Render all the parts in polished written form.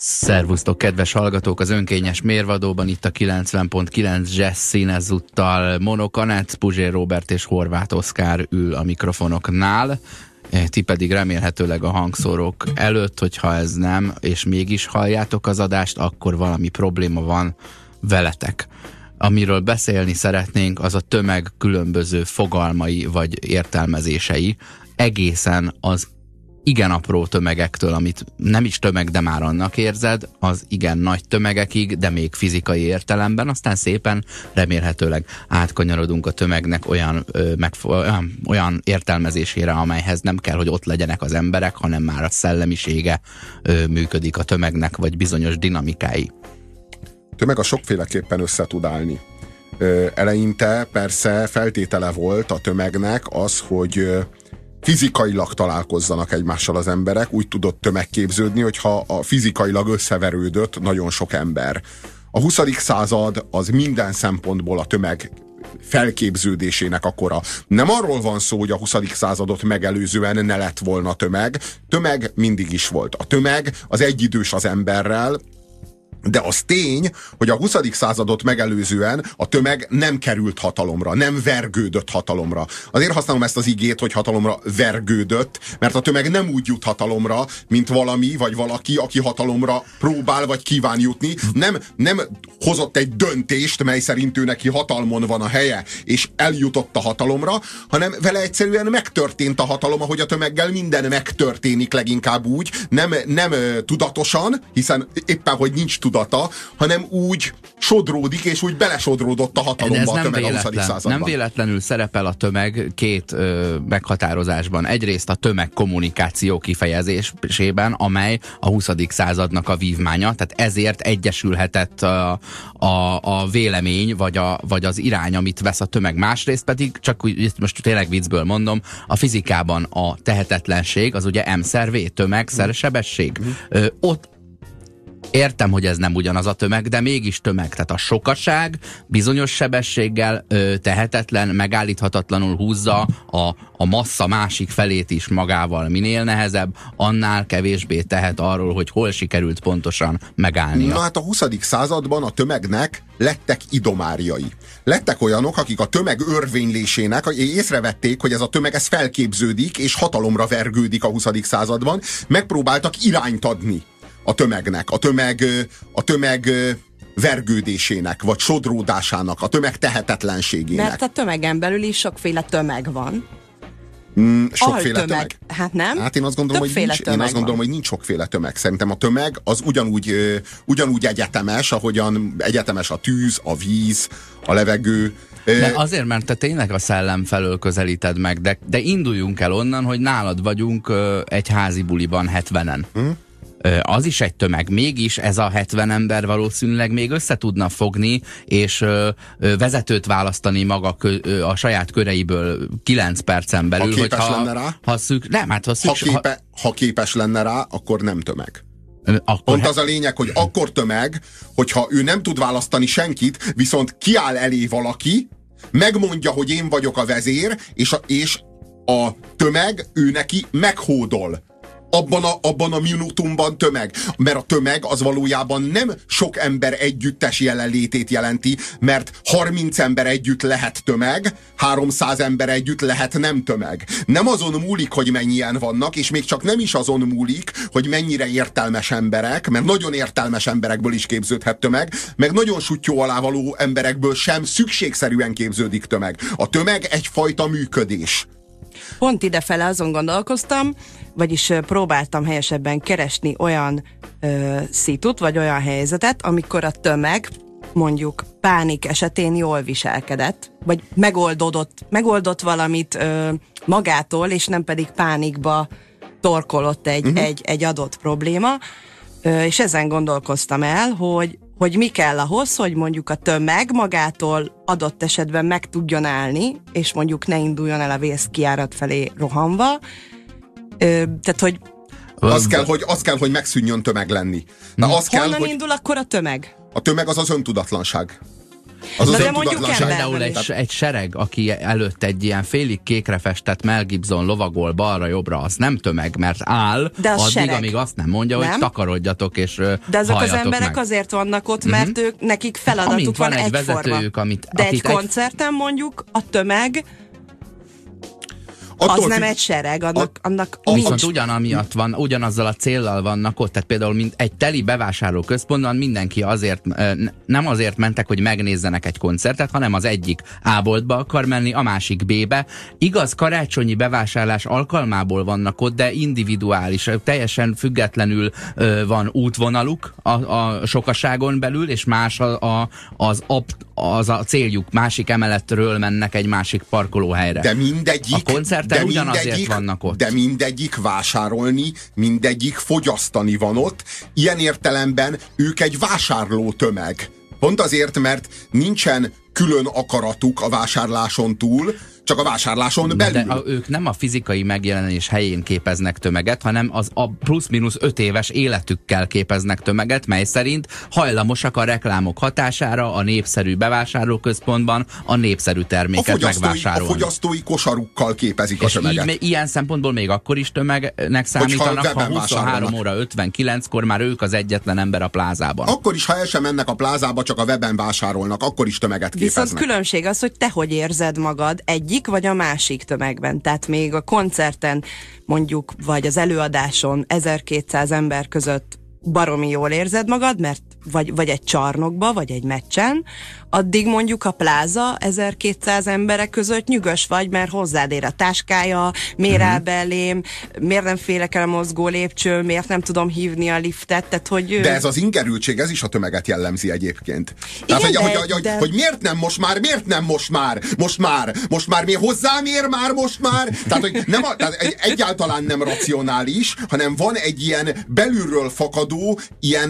Szervusztok, kedves hallgatók! Az önkényes mérvadóban itt a 90.9 Jazz ezúttal Mono Kanec, Puzsér Róbert és Horváth Oszkár ül a mikrofonoknál. Ti pedig remélhetőleg a hangszórók előtt, hogyha ez nem, és mégis halljátok az adást, akkor valami probléma van veletek. Amiről beszélni szeretnénk, az a tömeg különböző fogalmai vagy értelmezései, egészen az igen apró tömegektől, amit nem is tömeg, de már annak érzed, az igen nagy tömegekig, de még fizikai értelemben, aztán szépen remélhetőleg átkanyarodunk a tömegnek olyan értelmezésére, amelyhez nem kell, hogy ott legyenek az emberek, hanem már a szellemisége működik a tömegnek, vagy bizonyos dinamikái. Tömeg a sokféleképpen össze tud állni. Eleinte persze feltétele volt a tömegnek az, hogy fizikailag találkozzanak egymással az emberek, úgy tudott tömeg képződni, hogyha a fizikailag összeverődött nagyon sok ember. A 20. század az minden szempontból a tömeg felképződésének a kora. Nem arról van szó, hogy a 20. századot megelőzően ne lett volna tömeg. Tömeg mindig is volt. A tömeg az egyidős az emberrel, de az tény, hogy a 20. századot megelőzően a tömeg nem került hatalomra, nem vergődött hatalomra. Azért használom ezt az igét, hogy hatalomra vergődött, mert a tömeg nem úgy jut hatalomra, mint valami vagy valaki, aki hatalomra próbál vagy kíván jutni. Nem hozott egy döntést, mely szerint ő neki hatalmon van a helye, és eljutott a hatalomra, hanem vele egyszerűen megtörtént a hatalom, ahogy a tömeggel minden megtörténik leginkább úgy, nem tudatosan, hiszen éppen, hogy nincs tudata, hanem úgy sodródik, és úgy belesodródott a hatalomba a tömeg a 20. században. Nem véletlenül szerepel a tömeg két meghatározásban. Egyrészt a tömegkommunikáció kifejezésében, amely a 20. századnak a vívmánya, tehát ezért egyesülhetett a vélemény, vagy az irány, amit vesz a tömeg. Másrészt pedig, csak úgy, most tényleg viccből mondom, a fizikában a tehetetlenség, az ugye m/v, tömeg/sebesség. Ott értem, hogy ez nem ugyanaz a tömeg, de mégis tömeg. Tehát a sokaság bizonyos sebességgel tehetetlen, megállíthatatlanul húzza a massza másik felét is magával. Minél nehezebb, annál kevésbé tehet arról, hogy hol sikerült pontosan megállnia. Na hát a 20. században a tömegnek lettek idomárjai. Lettek olyanok, akik a tömeg örvénylésének észrevették, hogy ez a tömeg ez felképződik, és hatalomra vergődik a 20. században. Megpróbáltak irányt adni a tömegnek, a tömeg vergődésének, vagy sodródásának, a tömeg tehetetlenségének. Mert a tömegen belül is sokféle tömeg van. Sokféle tömeg? Hát nem. Hát én azt gondolom, hogy nincs sokféle tömeg. Szerintem a tömeg az ugyanúgy egyetemes, ahogyan egyetemes a tűz, a víz, a levegő. De azért, mert te tényleg a szellem felől közelíted meg, de induljunk el onnan, hogy nálad vagyunk egy házi buliban 70-en. Az is egy tömeg. Mégis ez a 70 ember valószínűleg még össze tudna fogni, és vezetőt választani maga a saját köreiből 9 percen belül. Ha képes lenne rá? Ha képes lenne rá, akkor nem tömeg. Pont az a lényeg, hogy akkor tömeg, hogyha ő nem tud választani senkit, viszont kiáll elé valaki, megmondja, hogy én vagyok a vezér, és a tömeg ő neki meghódol. Abban a minutumban tömeg. Mert a tömeg az valójában nem sok ember együttes jelenlétét jelenti, mert 30 ember együtt lehet tömeg, 300 ember együtt lehet nem tömeg. Nem azon múlik, hogy mennyien vannak, és még csak nem is azon múlik, hogy mennyire értelmes emberek, mert nagyon értelmes emberekből is képződhet tömeg, meg nagyon suttyó alá való emberekből sem szükségszerűen képződik tömeg. A tömeg egyfajta működés. Pont idefele azon gondolkoztam, vagyis próbáltam helyesebben keresni olyan szitut, vagy olyan helyzetet, amikor a tömeg mondjuk pánik esetén jól viselkedett, vagy megoldott valamit magától, és nem pedig pánikba torkolott egy adott probléma, és ezen gondolkoztam el, hogy mi kell ahhoz, hogy mondjuk a tömeg magától adott esetben meg tudjon állni, és mondjuk ne induljon el a vészkijárat felé rohanva. Tehát, hogy az kell, hogy megszűnjön tömeg lenni. Honnan indul akkor a tömeg? A tömeg az öntudatlanság. De mondjuk például egy sereg, aki előtt egy ilyen félig kékre festett Mel Gibson lovagol balra-jobbra, az nem tömeg, mert áll, addig, sereg. Amíg azt nem mondja, nem? Hogy takarodjatok és de azok az emberek meg. Azért vannak ott, mert nekik feladatuk van egyforma. Vezetők, de egy koncerten mondjuk a tömeg az nem egy sereg, annak nincs. Ugyanamiatt van, ugyanazzal a céllal vannak ott, tehát például mint egy teli bevásárlóközpontban mindenki azért, nem azért mentek, hogy megnézzenek egy koncertet, hanem az egyik A-boltba akar menni, a másik B-be. Igaz, karácsonyi bevásárlás alkalmából vannak ott, de individuális, teljesen függetlenül van útvonaluk a sokaságon belül, és más az a céljuk, másik emeletről mennek egy másik parkolóhelyre. De mindegyik, a koncerten ugyanazért vannak ott. De mindegyik vásárolni, mindegyik fogyasztani van ott. Ilyen értelemben ők egy vásárló tömeg. Pont azért, mert nincsen külön akaratuk a vásárláson túl, csak a vásárláson belül. De ők nem a fizikai megjelenés helyén képeznek tömeget, hanem a plusz-minusz 5 éves életükkel képeznek tömeget, mely szerint hajlamosak a reklámok hatására a népszerű bevásárlóközpontban a népszerű terméket megvásárolni. A fogyasztói kosarukkal képezik a tömeget. Így, ilyen szempontból még akkor is tömegnek számítanak, ha 23 óra 59-kor már ők az egyetlen ember a plázában. Akkor is, ha el sem mennek a plázába, csak a weben vásárolnak, akkor is tömeget képeznek. Viszont különbség az, hogy te hogy érzed magad egyik vagy a másik tömegben. Tehát még a koncerten mondjuk, vagy az előadáson 1200 ember között baromi jól érzed magad, mert vagy egy csarnokba, vagy egy meccsen, addig mondjuk a pláza 1200 emberek között nyugös vagy, mert hozzád ér a táskája, miért áll belém, miért nem félek el a mozgó lépcső, miért nem tudom hívni a liftet, tehát hogy... De ez az ingerültség, ez is a tömeget jellemzi egyébként. Tehát, igen, hogy miért nem most már, miért hozzám ér már most már? Tehát, hogy tehát egyáltalán nem racionális, hanem van egy ilyen belülről fakadó, ilyen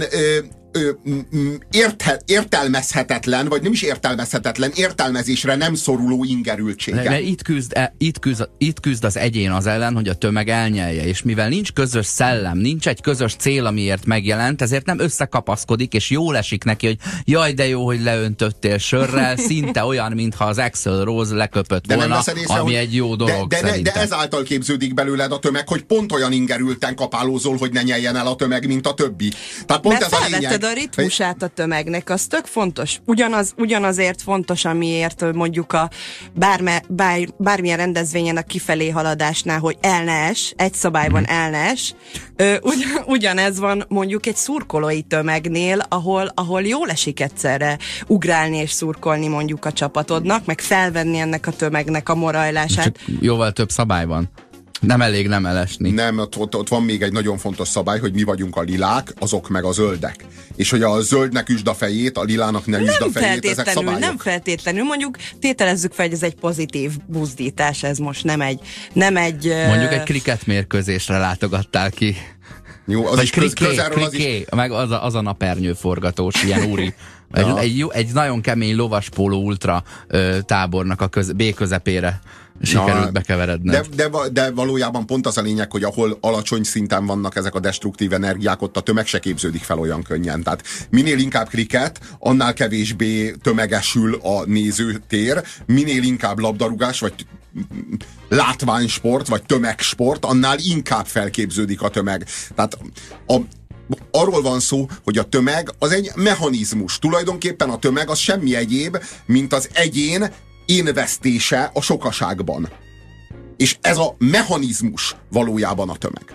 értelmezhetetlen, vagy nem is értelmezhetetlen, értelmezésre nem szoruló ingerültsége. De itt küzd az egyén az ellen, hogy a tömeg elnyelje, és mivel nincs közös szellem, nincs egy közös cél, amiért megjelent, ezért nem összekapaszkodik, és jól esik neki, hogy jaj, de jó, hogy leöntöttél sörrel, szinte olyan, mintha az Axl Rose leköpött volna, ami egy jó dolog de ezáltal képződik belőled a tömeg, hogy pont olyan ingerülten kapálózol, hogy ne nyeljen el a tömeg, mint a többi. Tehát pont ez a lényeg. A ritmusát a tömegnek, az tök fontos. Ugyanazért fontos, amiért mondjuk a bármilyen rendezvényen a kifelé haladásnál, hogy el ne es, egy szabályban el ne es. Ugyanez van mondjuk egy szurkolói tömegnél, ahol jól esik egyszerre ugrálni és szurkolni mondjuk a csapatodnak, meg felvenni ennek a tömegnek a morajlását. Csak jóval több szabály van. Nem elég nem elesni. Nem, ott van még egy nagyon fontos szabály, hogy mi vagyunk a lilák, azok meg a zöldek. És hogy a zöldnek üsd a fejét, a lilának ne üsd a fejét, ezek szabályok. Nem feltétlenül, mondjuk tételezzük fel, hogy ez egy pozitív buzdítás, ez most nem egy mondjuk egy kriketmérkőzésre látogattál ki. Jó, az is közelről az is. Meg az a napernyő forgatós, ilyen úri. Egy nagyon kemény lovaspóló ultra tábornak a B közepére sikerült bekeveredned. De valójában pont az a lényeg, hogy ahol alacsony szinten vannak ezek a destruktív energiák, ott a tömeg se képződik fel olyan könnyen. Tehát minél inkább kriket, annál kevésbé tömegesül a nézőtér, minél inkább labdarúgás, vagy látványsport, vagy tömegsport, annál inkább felképződik a tömeg. Tehát arról van szó, hogy a tömeg az egy mechanizmus. Tulajdonképpen a tömeg az semmi egyéb, mint az egyén énvesztése a sokaságban. És ez a mechanizmus valójában a tömeg.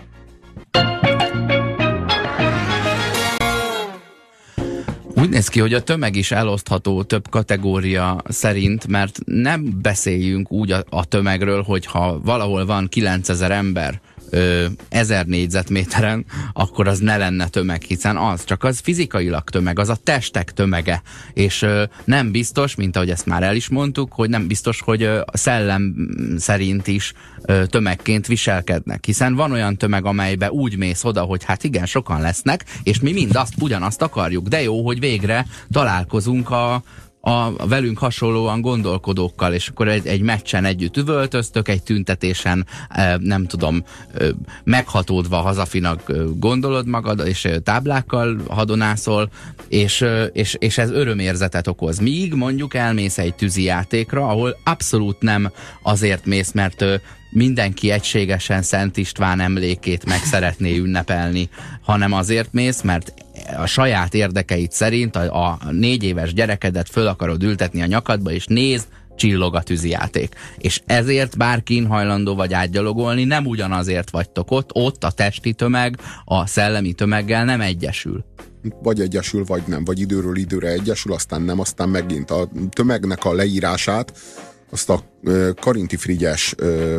Úgy néz ki, hogy a tömeg is elosztható több kategória szerint, mert nem beszéljünk úgy a tömegről, hogy ha valahol van 9000 ember 1000 négyzetméteren, akkor az ne lenne tömeg, hiszen az fizikailag tömeg, az a testek tömege, és nem biztos, mint ahogy ezt már el is mondtuk, hogy nem biztos, hogy a szellem szerint is tömegként viselkednek, hiszen van olyan tömeg, amelybe úgy mész oda, hogy hát igen, sokan lesznek, és mi ugyanazt akarjuk, de jó, hogy végre találkozunk a velünk hasonlóan gondolkodókkal, és akkor egy meccsen együtt üvöltöztök, egy tüntetésen nem tudom, meghatódva hazafinak gondolod magad, és táblákkal hadonászol, és ez örömérzetet okoz. Míg mondjuk elmész egy tűzijátékra, ahol abszolút nem azért mész, mert mindenki egységesen Szent István emlékét meg szeretné ünnepelni, hanem azért mész, mert a saját érdekeid szerint a 4 éves gyerekedet föl akarod ültetni a nyakadba, és nézd, csillog a tűzijáték. És ezért bárkin hajlandó vagy átgyalogolni, nem ugyanazért vagytok ott a testi tömeg a szellemi tömeggel nem egyesül. Vagy egyesül, vagy nem, vagy időről időre egyesül, aztán nem, aztán megint a tömegnek a leírását azt a Karinti Frigyes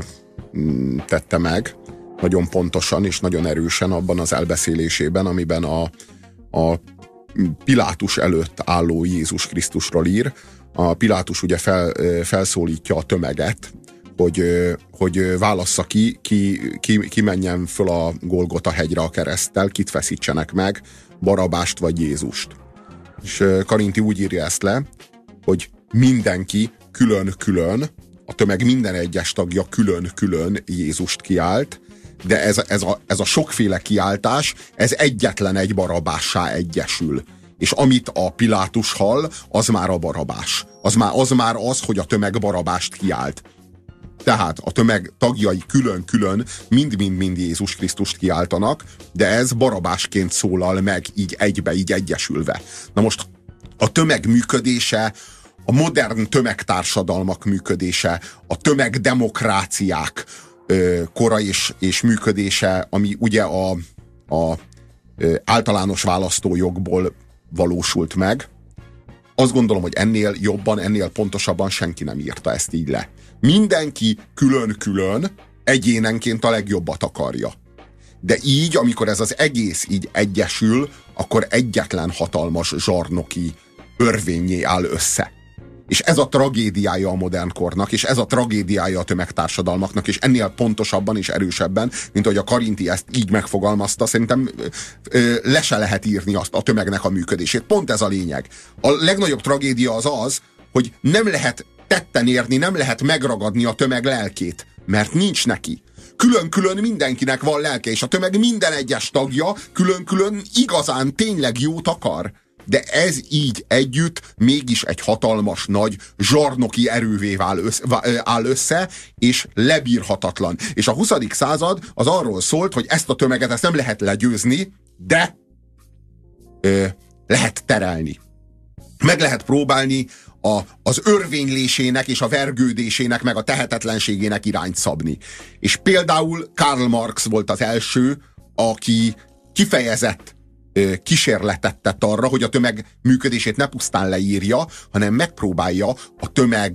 tette meg, nagyon pontosan és nagyon erősen abban az elbeszélésében, amiben a Pilátus előtt álló Jézus Krisztusról ír. A Pilátus ugye felszólítja a tömeget, hogy válassza ki menjen föl a Golgota hegyre a kereszttel, kit feszítsenek meg, Barabást vagy Jézust. És Karinti úgy írja ezt le, hogy mindenki külön-külön, a tömeg minden egyes tagja külön-külön Jézust kiált, de ez a sokféle kiáltás, ez egyetlen egy Barabássá egyesül. És amit a Pilátus hall, az már a Barabás. Az már az, hogy a tömeg Barabást kiált. Tehát a tömeg tagjai külön-külön mind Jézus Krisztust kiáltanak, de ez Barabásként szólal meg így egybe, így egyesülve. Na most a tömeg működése, a modern tömegtársadalmak működése, a tömegdemokráciák kora és működése, ami ugye a általános választójogból valósult meg. Azt gondolom, hogy ennél jobban, ennél pontosabban senki nem írta ezt így le. Mindenki külön-külön egyénenként a legjobbat akarja. De így, amikor ez az egész így egyesül, akkor egyetlen hatalmas zsarnoki örvénnyé áll össze. És ez a tragédiája a modern kornak, és ez a tragédiája a tömegtársadalmaknak, és ennél pontosabban és erősebben, mint ahogy a Karinti ezt így megfogalmazta, szerintem le se lehet írni azt a tömegnek a működését. Pont ez a lényeg. A legnagyobb tragédia az, hogy nem lehet tetten érni, nem lehet megragadni a tömeg lelkét, mert nincs neki. Külön-külön mindenkinek van lelke, és a tömeg minden egyes tagja külön-külön igazán tényleg jót akar. De ez így együtt mégis egy hatalmas nagy zsarnoki erővé áll össze, és lebírhatatlan. És a 20. század az arról szólt, hogy ezt a tömeget ezt nem lehet legyőzni, de lehet terelni. Meg lehet próbálni az örvénylésének és a vergődésének, meg a tehetetlenségének irányt szabni. És például Karl Marx volt az első, aki kifejezett kísérletet tett arra, hogy a tömeg működését ne pusztán leírja, hanem megpróbálja a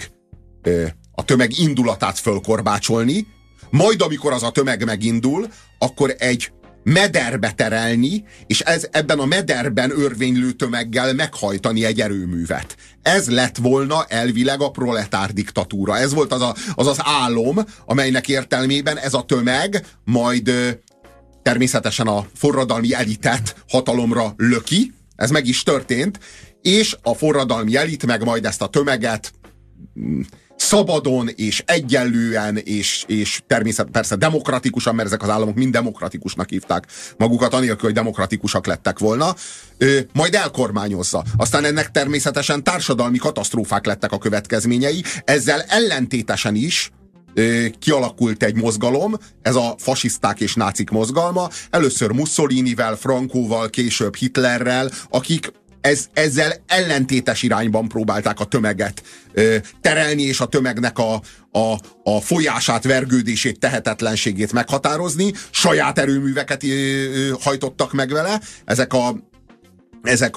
tömeg indulatát fölkorbácsolni, majd amikor az a tömeg megindul, akkor egy mederbe terelni, és ebben a mederben örvénylő tömeggel meghajtani egy erőművet. Ez lett volna elvileg a proletár diktatúra. Ez volt az álom, amelynek értelmében ez a tömeg majd természetesen a forradalmi elitet hatalomra löki, ez meg is történt, és a forradalmi elit meg majd ezt a tömeget szabadon és egyenlően és természetesen persze demokratikusan, mert ezek az államok mind demokratikusnak hívták magukat, anélkül, hogy demokratikusak lettek volna, majd elkormányozza. Aztán ennek természetesen társadalmi katasztrófák lettek a következményei, ezzel ellentétesen is kialakult egy mozgalom, ez a fasiszták és nácik mozgalma, először Mussolinivel, Frankóval, később Hitlerrel, akik ezzel ellentétes irányban próbálták a tömeget terelni, és a tömegnek a folyását, vergődését, tehetetlenségét meghatározni. Saját erőműveket hajtottak meg vele. Ezek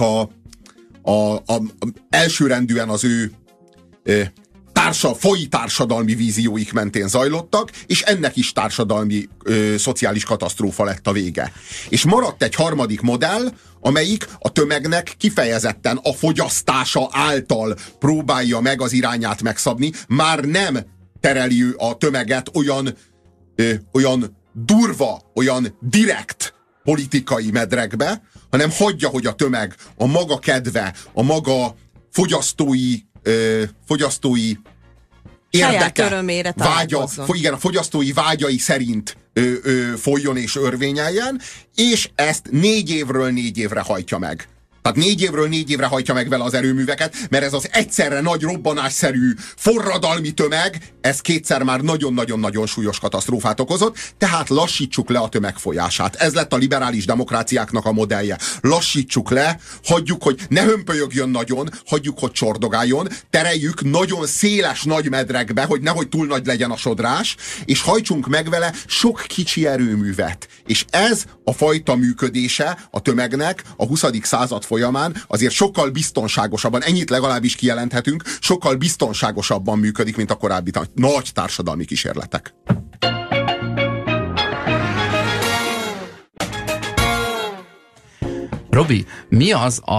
elsőrendűen az ő faji társadalmi vízióik mentén zajlottak, és ennek is társadalmi, szociális katasztrófa lett a vége. És maradt egy harmadik modell, amelyik a tömegnek kifejezetten a fogyasztása által próbálja meg az irányát megszabni, már nem tereli a tömeget olyan durva, olyan direkt politikai medrekbe, hanem hagyja, hogy a tömeg a maga kedve, a maga fogyasztói érdeke, vágya, igen, a fogyasztói vágyai szerint folyjon és örvényeljen, és ezt 4 évről 4 évre hajtja meg. Tehát 4 évről 4 évre hajtja meg vele az erőműveket, mert ez az egyszerre nagy robbanásszerű forradalmi tömeg, ez kétszer már nagyon-nagyon-nagyon súlyos katasztrófát okozott, tehát lassítsuk le a tömeg folyását. Ez lett a liberális demokráciáknak a modellje. Lassítsuk le, hagyjuk, hogy ne hömpölyögjön nagyon, hagyjuk, hogy csordogáljon, tereljük nagyon széles nagy medrekbe, hogy nehogy túl nagy legyen a sodrás, és hajtsunk meg vele sok kicsi erőművet. És ez a fajta működése a tömegnek a 20. század folyamán azért sokkal biztonságosabban, ennyit legalábbis kijelenthetünk, sokkal biztonságosabban működik, mint a korábbi nagy társadalmi kísérletek. Robi, mi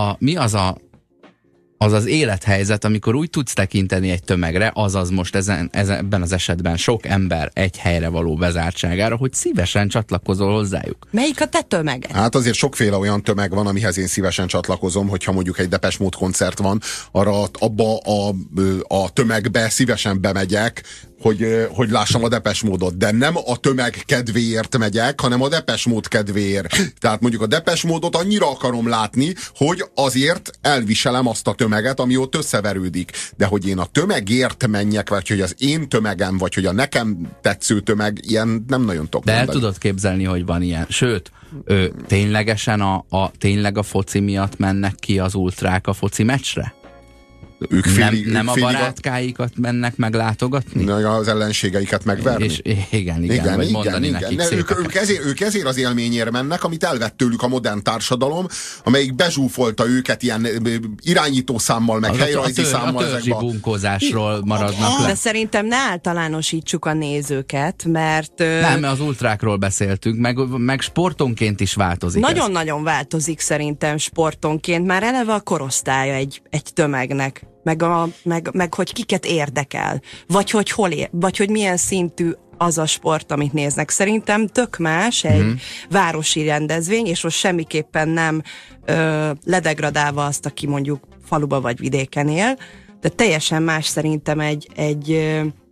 az az élethelyzet, amikor úgy tudsz tekinteni egy tömegre, azaz most ebben az esetben sok ember egy helyre való bezártságára, hogy szívesen csatlakozol hozzájuk? Melyik a te tömeged? Hát azért sokféle olyan tömeg van, amihez én szívesen csatlakozom, hogyha mondjuk egy Depeche Mode koncert van, abba a tömegbe szívesen bemegyek, hogy lássam a Depeche Mode-ot, de nem a tömeg kedvéért megyek, hanem a Depeche Mode kedvéért. Tehát mondjuk a Depeche Mode-ot annyira akarom látni, hogy azért elviselem azt a tömeget, ami ott összeverődik. De hogy én a tömegért menjek, vagy hogy az én tömegem, vagy hogy a nekem tetsző tömeg, ilyen nem nagyon tudok mondani. De el tudod képzelni, hogy van ilyen. Sőt, ténylegesen tényleg a foci miatt mennek ki az ultrák a foci meccsre? Nem a barátkáikat mennek meglátogatni? Az ellenségeiket megverni? És igen, vagy mondani nekik ők ezért az élményért mennek, amit elvett tőlük a modern társadalom, amelyik bezsúfolta őket ilyen irányítószámmal, meg helyrajzi számmal. A törzsi bunkózásról maradnak le. De szerintem ne általánosítsuk a nézőket, mert... Nem, az ultrákról beszéltünk, meg sportonként is változik. Nagyon-nagyon változik szerintem sportonként, már eleve a korosztálya egy tömegnek. Meg hogy kiket érdekel, vagy hogy vagy hogy milyen szintű az a sport, amit néznek. Szerintem tök más egy városi rendezvény, és most semmiképpen nem ledegradálva azt, aki mondjuk faluba vagy vidéken él, de teljesen más szerintem egy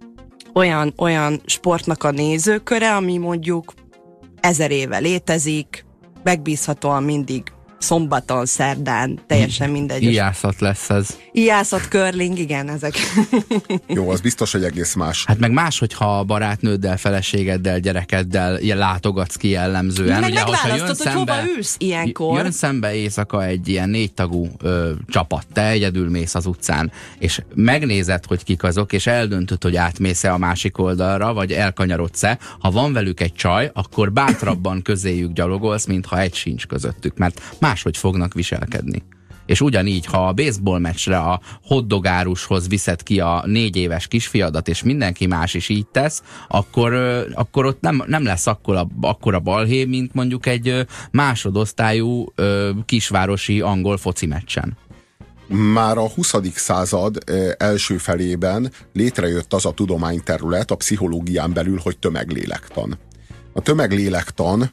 olyan sportnak a nézőköre, ami mondjuk 1000 éve létezik, megbízhatóan mindig szombaton, szerdán, teljesen mindegy. Ijászat lesz ez. Ijászat, curling, igen, ezek. Jó, az biztos, hogy egész más. Hát meg más, hogyha a barátnőddel, feleségeddel, gyerekeddel látogatsz ki jellemzően. Meg megválasztod, hogy hova ülsz ilyenkor. Jön szembe éjszaka egy ilyen 4 tagú csapat, te egyedül mész az utcán, és megnézed, hogy kik azok, és eldöntöd, hogy átmész-e a másik oldalra, vagy elkanyarodsz-e. Ha van velük egy csaj, akkor bátrabban közéjük gyalogolsz, mintha egy sincs közöttük, mert máshogy fognak viselkedni. És ugyanígy, ha a baseball meccsre a hotdogárushoz viszed ki a 4 éves kisfiadat, és mindenki más is így tesz, akkor ott nem lesz akkora balhé, mint mondjuk egy másodosztályú kisvárosi angol foci meccsen. Már a 20. század első felében létrejött az a tudományterület a pszichológián belül, hogy tömeglélektan. A tömeglélektan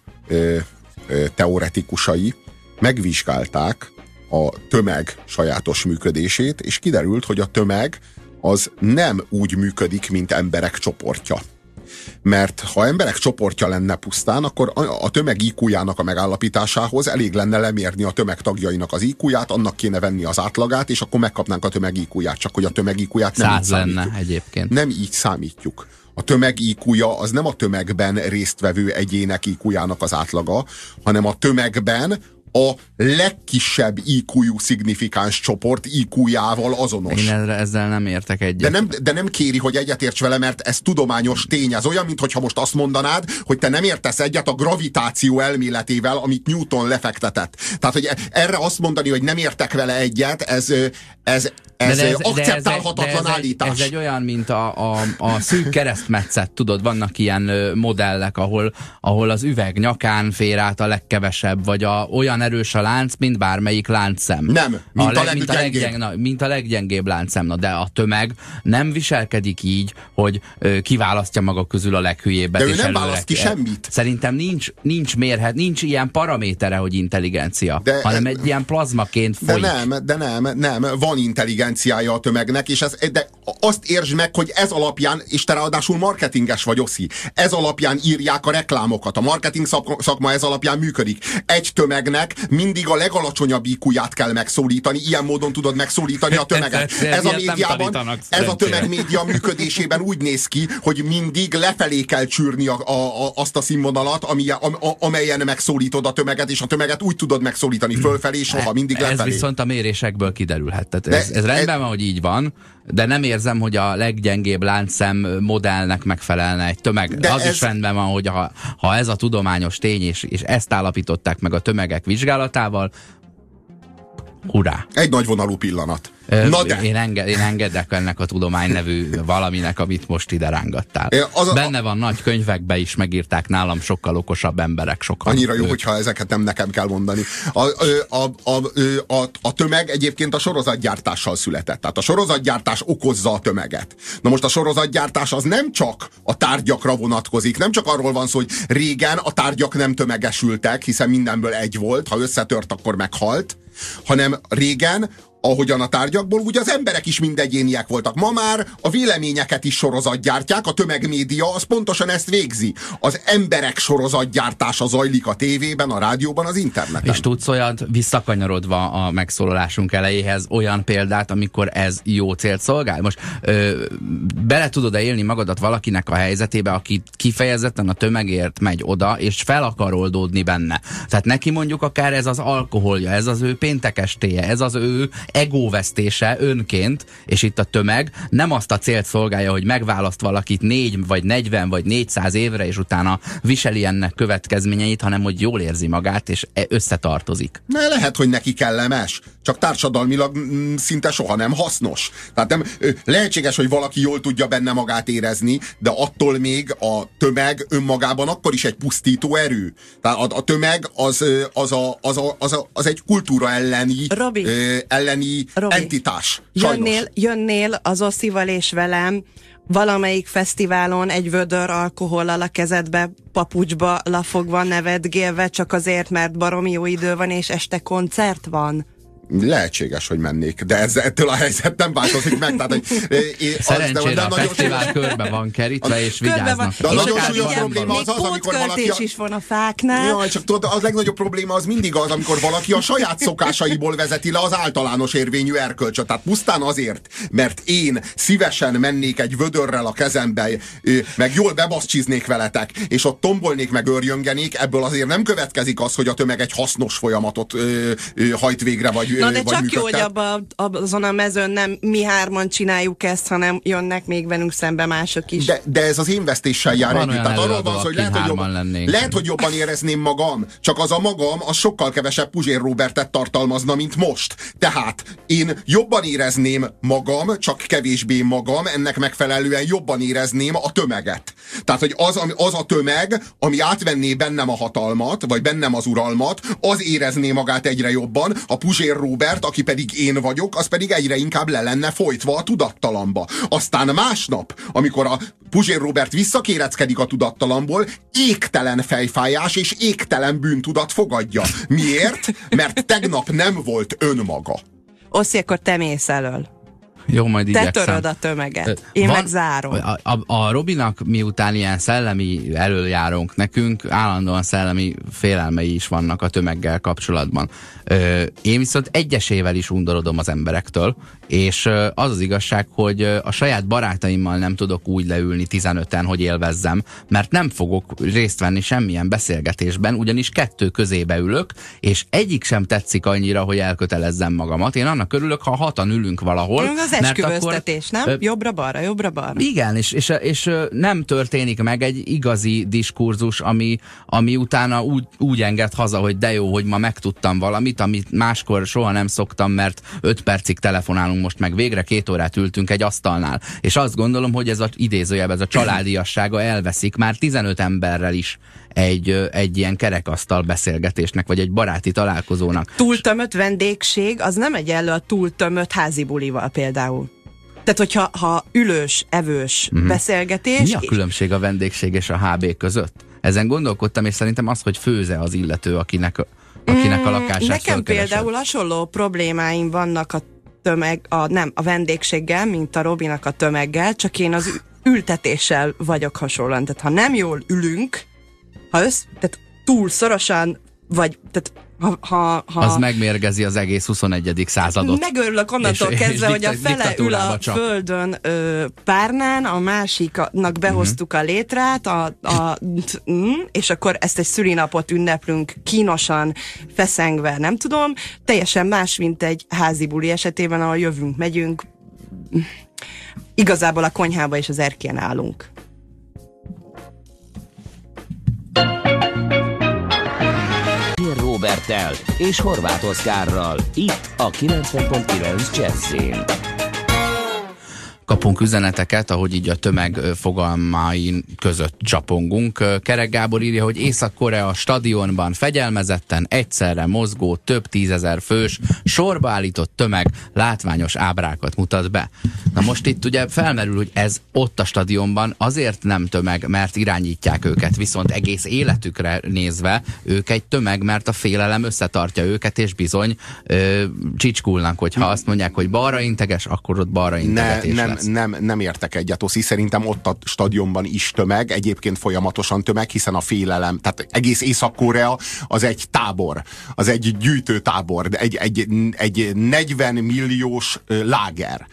teoretikusai megvizsgálták a tömeg sajátos működését, és kiderült, hogy a tömeg az nem úgy működik, mint emberek csoportja. Mert ha emberek csoportja lenne pusztán, akkor a tömeg IQ-jának a megállapításához elég lenne lemérni a tömeg tagjainak az IQ-ját, annak kéne venni az átlagát, és akkor megkapnánk a tömeg IQ-ját, csak hogy a tömeg IQ-ját nem így számítjuk. Lenne egyébként. Nem így számítjuk. A tömeg IQ-ja az nem a tömegben résztvevő egyének IQ-jának az átlaga, hanem a tömegben a legkisebb IQ-jú szignifikáns csoport IQ-jával azonos. Én ezzel nem értek egyet. De nem kéri, hogy egyetérts vele, mert ez tudományos tény. Ez olyan, mintha most azt mondanád, hogy te nem értesz egyet a gravitáció elméletével, amit Newton lefektetett. Tehát, hogy erre azt mondani, hogy nem értek vele egyet, ez akceptálhatatlan állítás. Ez egy olyan, mint a szűk keresztmetszet, tudod, vannak ilyen modellek, ahol az üveg nyakán fér át a legkevesebb, vagy olyan erős a lánc, mint bármelyik láncszem. Nem, mint a leggyengébb láncszem. Na, de a tömeg nem viselkedik így, hogy kiválasztja maga közül a leghülyébbet. De ő nem választ ki semmit. Szerintem nincs ilyen paramétere, hogy intelligencia, hanem egy ilyen plazmaként folyik. De nem, van intelligenciája a tömegnek, és de azt értsd meg, hogy ez alapján, és te ráadásul marketinges vagy, Oszi, ez alapján írják a reklámokat. A marketing szakma ez alapján működik. Egy tömegnek mindig a legalacsonyabb IQ-ját kell megszólítani, ilyen módon tudod megszólítani a tömeget. Ez a tömegmédia működésében úgy néz ki, hogy mindig lefelé kell csűrni azt a színvonalat, amelyen megszólítod a tömeget, és a tömeget úgy tudod megszólítani fölfelé, soha mindig lefelé. Ez viszont a mérésekből kiderülhet. Tehát ez rendben van, hogy így van, de nem érzem, hogy a leggyengébb láncszem modellnek megfelelne egy tömeg. De az is rendben van, hogy ha ez a tudományos tény, és ezt állapították meg a tömegek vizsgálatával, hurrá! Egy nagyvonalú pillanat. Én engedek ennek a tudomány nevű valaminek, amit most ide rángattál. Benne van nagy könyvekbe is, megírták nálam sokkal okosabb emberek. Annyira jó, hogyha ezeket nem nekem kell mondani. A tömeg egyébként a sorozatgyártással született. Tehát a sorozatgyártás okozza a tömeget. Na most a sorozatgyártás az nem csak a tárgyakra vonatkozik, nem csak arról van szó, hogy régen a tárgyak nem tömegesültek, hiszen mindenből egy volt, ha összetört, akkor meghalt, hanem régen, ahogyan a tárgyakból, ugye az emberek is mindegyéniek voltak. Ma már a véleményeket is sorozatgyártják, a tömegmédia az pontosan ezt végzi. Az emberek sorozatgyártása zajlik a tévében, a rádióban, az interneten. És tudsz olyat, visszakanyarodva a megszólalásunk elejéhez, olyan példát, amikor ez jó célt szolgál? Most bele tudod-e élni magadat valakinek a helyzetébe, aki kifejezetten a tömegért megy oda, és fel akar oldódni benne. Tehát neki mondjuk akár ez az alkoholja, ez az ő péntekestéje, ez az ő egóvesztése önként, és itt a tömeg nem azt a célt szolgálja, hogy megválaszt valakit 4 vagy 40 vagy 400 évre, és utána viseli ennek következményeit, hanem hogy jól érzi magát, és összetartozik. Lehet, hogy neki kellemes, csak társadalmilag szinte soha nem hasznos. Tehát nem, lehetséges, hogy valaki jól tudja benne magát érezni, de attól még a tömeg önmagában akkor is egy pusztító erő. Tehát a tömeg az egy kultúra elleni entitás. Jönnél az Oszival és velem valamelyik fesztiválon egy vödör alkohollal a kezedbe, papucsba lafogva, nevetgélve, csak azért, mert baromi jó idő van, és este koncert van? Lehetséges, hogy mennék, de ettől a helyzet nem változik meg. Tehát, szerencsére a fesztivál körbe van kerítve, és vigyáznak. De a nagyon súlyos probléma az, amikor valaki... is van a fáknál. Jaj, csak tudod, a legnagyobb probléma az mindig az, amikor valaki a saját szokásaiból vezeti le az általános érvényű erkölcsöt. Tehát pusztán azért, mert én szívesen mennék egy vödörrel a kezembe, meg jól bebaszcsiznék veletek, és ott tombolnék, meg örjöngenék, ebből azért nem következik az, hogy a tömeg egy hasznos folyamatot hajt végre, vagy na de csak jó, hogy azon a mezőn nem mi hárman csináljuk ezt, hanem jönnek még velünk szembe mások is. De ez az én vesztéssel jár együtt. Tehát arról van szó, hogy lehet, hogy jobban érezném magam, csak az a magam, az sokkal kevesebb Puzsér Róbertet tartalmazna, mint most. Tehát én jobban érezném magam, csak kevésbé magam, ennek megfelelően jobban érezném a tömeget. Tehát, hogy az a tömeg, ami átvenné bennem a hatalmat, vagy bennem az uralmat, az érezné magát egyre jobban, a Puzsér Róbert, aki pedig én vagyok, az pedig egyre inkább le lenne folytva a tudattalamba. Aztán másnap, amikor a Puzsér Róbert visszakéreckedik a tudattalamból, égtelen fejfájás és égtelen bűntudat fogadja. Miért? Mert tegnap nem volt önmaga. Oszi, akkor te mész elől. Jó, majd igyekszem. Te töröd a tömeget. Én meg zárom. A Robinak miután ilyen szellemi elöljárónk nekünk, állandóan szellemi félelmei is vannak a tömeggel kapcsolatban. Én viszont egyesével is undorodom az emberektől, és az az igazság, hogy a saját barátaimmal nem tudok úgy leülni 15-en, hogy élvezzem, mert nem fogok részt venni semmilyen beszélgetésben, ugyanis 2 közébe ülök, és egyik sem tetszik annyira, hogy elkötelezzem magamat. Én annak örülök, ha 6-an ülünk valahol. Az esküvőztetés, nem? Jobbra-balra, jobbra-balra. Igen, és nem történik meg egy igazi diskurzus, ami utána úgy enged haza, hogy de jó, hogy ma megtudtam valamit, amit máskor soha nem szoktam, mert 5 percig telefonálunk, most meg végre 2 órát ültünk egy asztalnál. És azt gondolom, hogy ez az idézőjelben, ez a családiassága elveszik már 15 emberrel is egy ilyen kerekasztal beszélgetésnek, vagy egy baráti találkozónak. Túltömött vendégség, az nem egyenlő a túltömött házi bulival például. Tehát, hogyha ülős, evős beszélgetés... Mi a különbség a vendégség és a HB között? Ezen gondolkodtam, és szerintem az, hogy főze az illető, akinek a lakását nekem fölkeresed. például hasonló problémáim vannak a vendégséggel, mint a Robinak a tömeggel, csak én az ültetéssel vagyok hasonlóan. Tehát ha nem jól ülünk, tehát túl szorosan, vagy tehát ha az megmérgezi az egész 21. századot. Megörülök onnantól kezdve, hogy a fele ül a földön párnán, a másiknak behoztuk a létrát, és akkor ezt egy szülinapot ünneplünk kínosan, feszengve, nem tudom. Teljesen más, mint egy házi buli esetében, ahol jövünk, megyünk. Igazából a konyhába és az erkélyen állunk. Roberttel és Horváth Oszkárral, itt a 90.9 Jazzin. Kapunk üzeneteket, ahogy így a tömeg fogalmain között csapongunk. Kerek Gábor írja, hogy Észak-Korea stadionban fegyelmezetten egyszerre mozgó, több tízezer fős, sorba állított tömeg látványos ábrákat mutat be. Na most itt ugye felmerül, hogy ez ott a stadionban azért nem tömeg, mert irányítják őket, viszont egész életükre nézve ők egy tömeg, mert a félelem összetartja őket, és bizony csicskulnak, hogyha azt mondják, hogy balra integes, akkor ott balra integetés lesz. Nem értek egyet, Oszi. Szerintem ott a stadionban is tömeg, egyébként folyamatosan tömeg, hiszen a félelem, tehát egész Észak-Korea az egy tábor, az egy gyűjtőtábor, egy 40 milliós láger.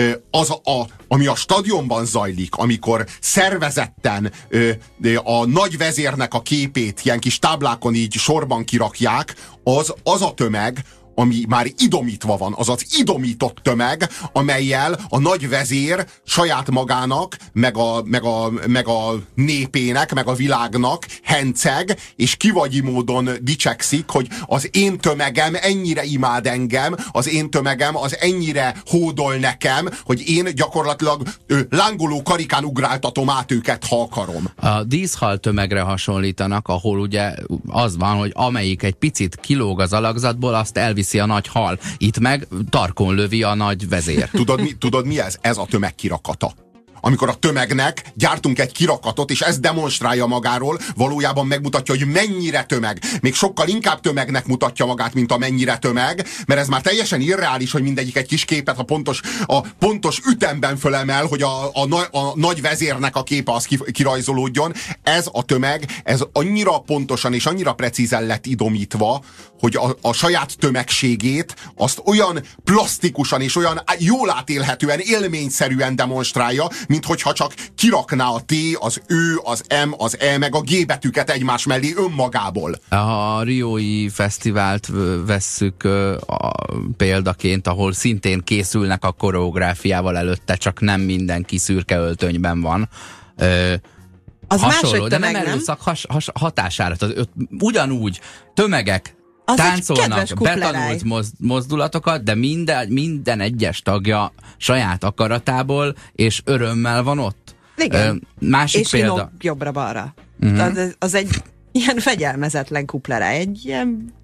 Ami a stadionban zajlik, amikor szervezetten a nagy vezérnek a képét ilyen kis táblákon így sorban kirakják, az a tömeg, ami már idomítva van, az az idomított tömeg, amellyel a nagy vezér saját magának, meg a népének, meg a világnak henceg, és kivagyi módon dicsekszik, hogy az én tömegem ennyire imád engem, az én tömegem az ennyire hódol nekem, hogy én gyakorlatilag lángoló karikán ugráltatom át őket, ha akarom. A díszhal tömegre hasonlítanak, ahol ugye az van, hogy amelyik egy picit kilóg az alakzatból, azt elviszi a nagy hal. Itt meg tarkon lövi a nagy vezér. Tudod mi ez? Ez a tömeg kirakata. Amikor a tömegnek gyártunk egy kirakatot, és ez demonstrálja magáról, valójában megmutatja, hogy mennyire tömeg. Még sokkal inkább tömegnek mutatja magát, mint a mennyire tömeg, mert ez már teljesen irreális, hogy mindegyik egy kis képet a pontos ütemben fölemel, hogy a nagy vezérnek a képe az kirajzolódjon. Ez a tömeg, ez annyira pontosan és annyira precízen lett idomítva, hogy a saját tömegségét azt olyan plastikusan és olyan jól átélhetően, élményszerűen demonstrálja, mint hogyha csak kirakná a T, az Ö, az M, az E, meg a G betűket egymás mellé önmagából. A Riói Fesztivált vesszük példaként, ahol szintén készülnek a koreográfiával előtte, csak nem mindenki szürke öltönyben van. Az hasonló, de tömeg, nem erőszak hatására. Ugyanúgy tömegek az táncolnak betanult mozdulatokat, de minden egyes tagja saját akaratából és örömmel van ott. Igen. Másik és példa. jobbra-balra. Az egy ilyen fegyelmezetlen kuplera. Egy ilyen...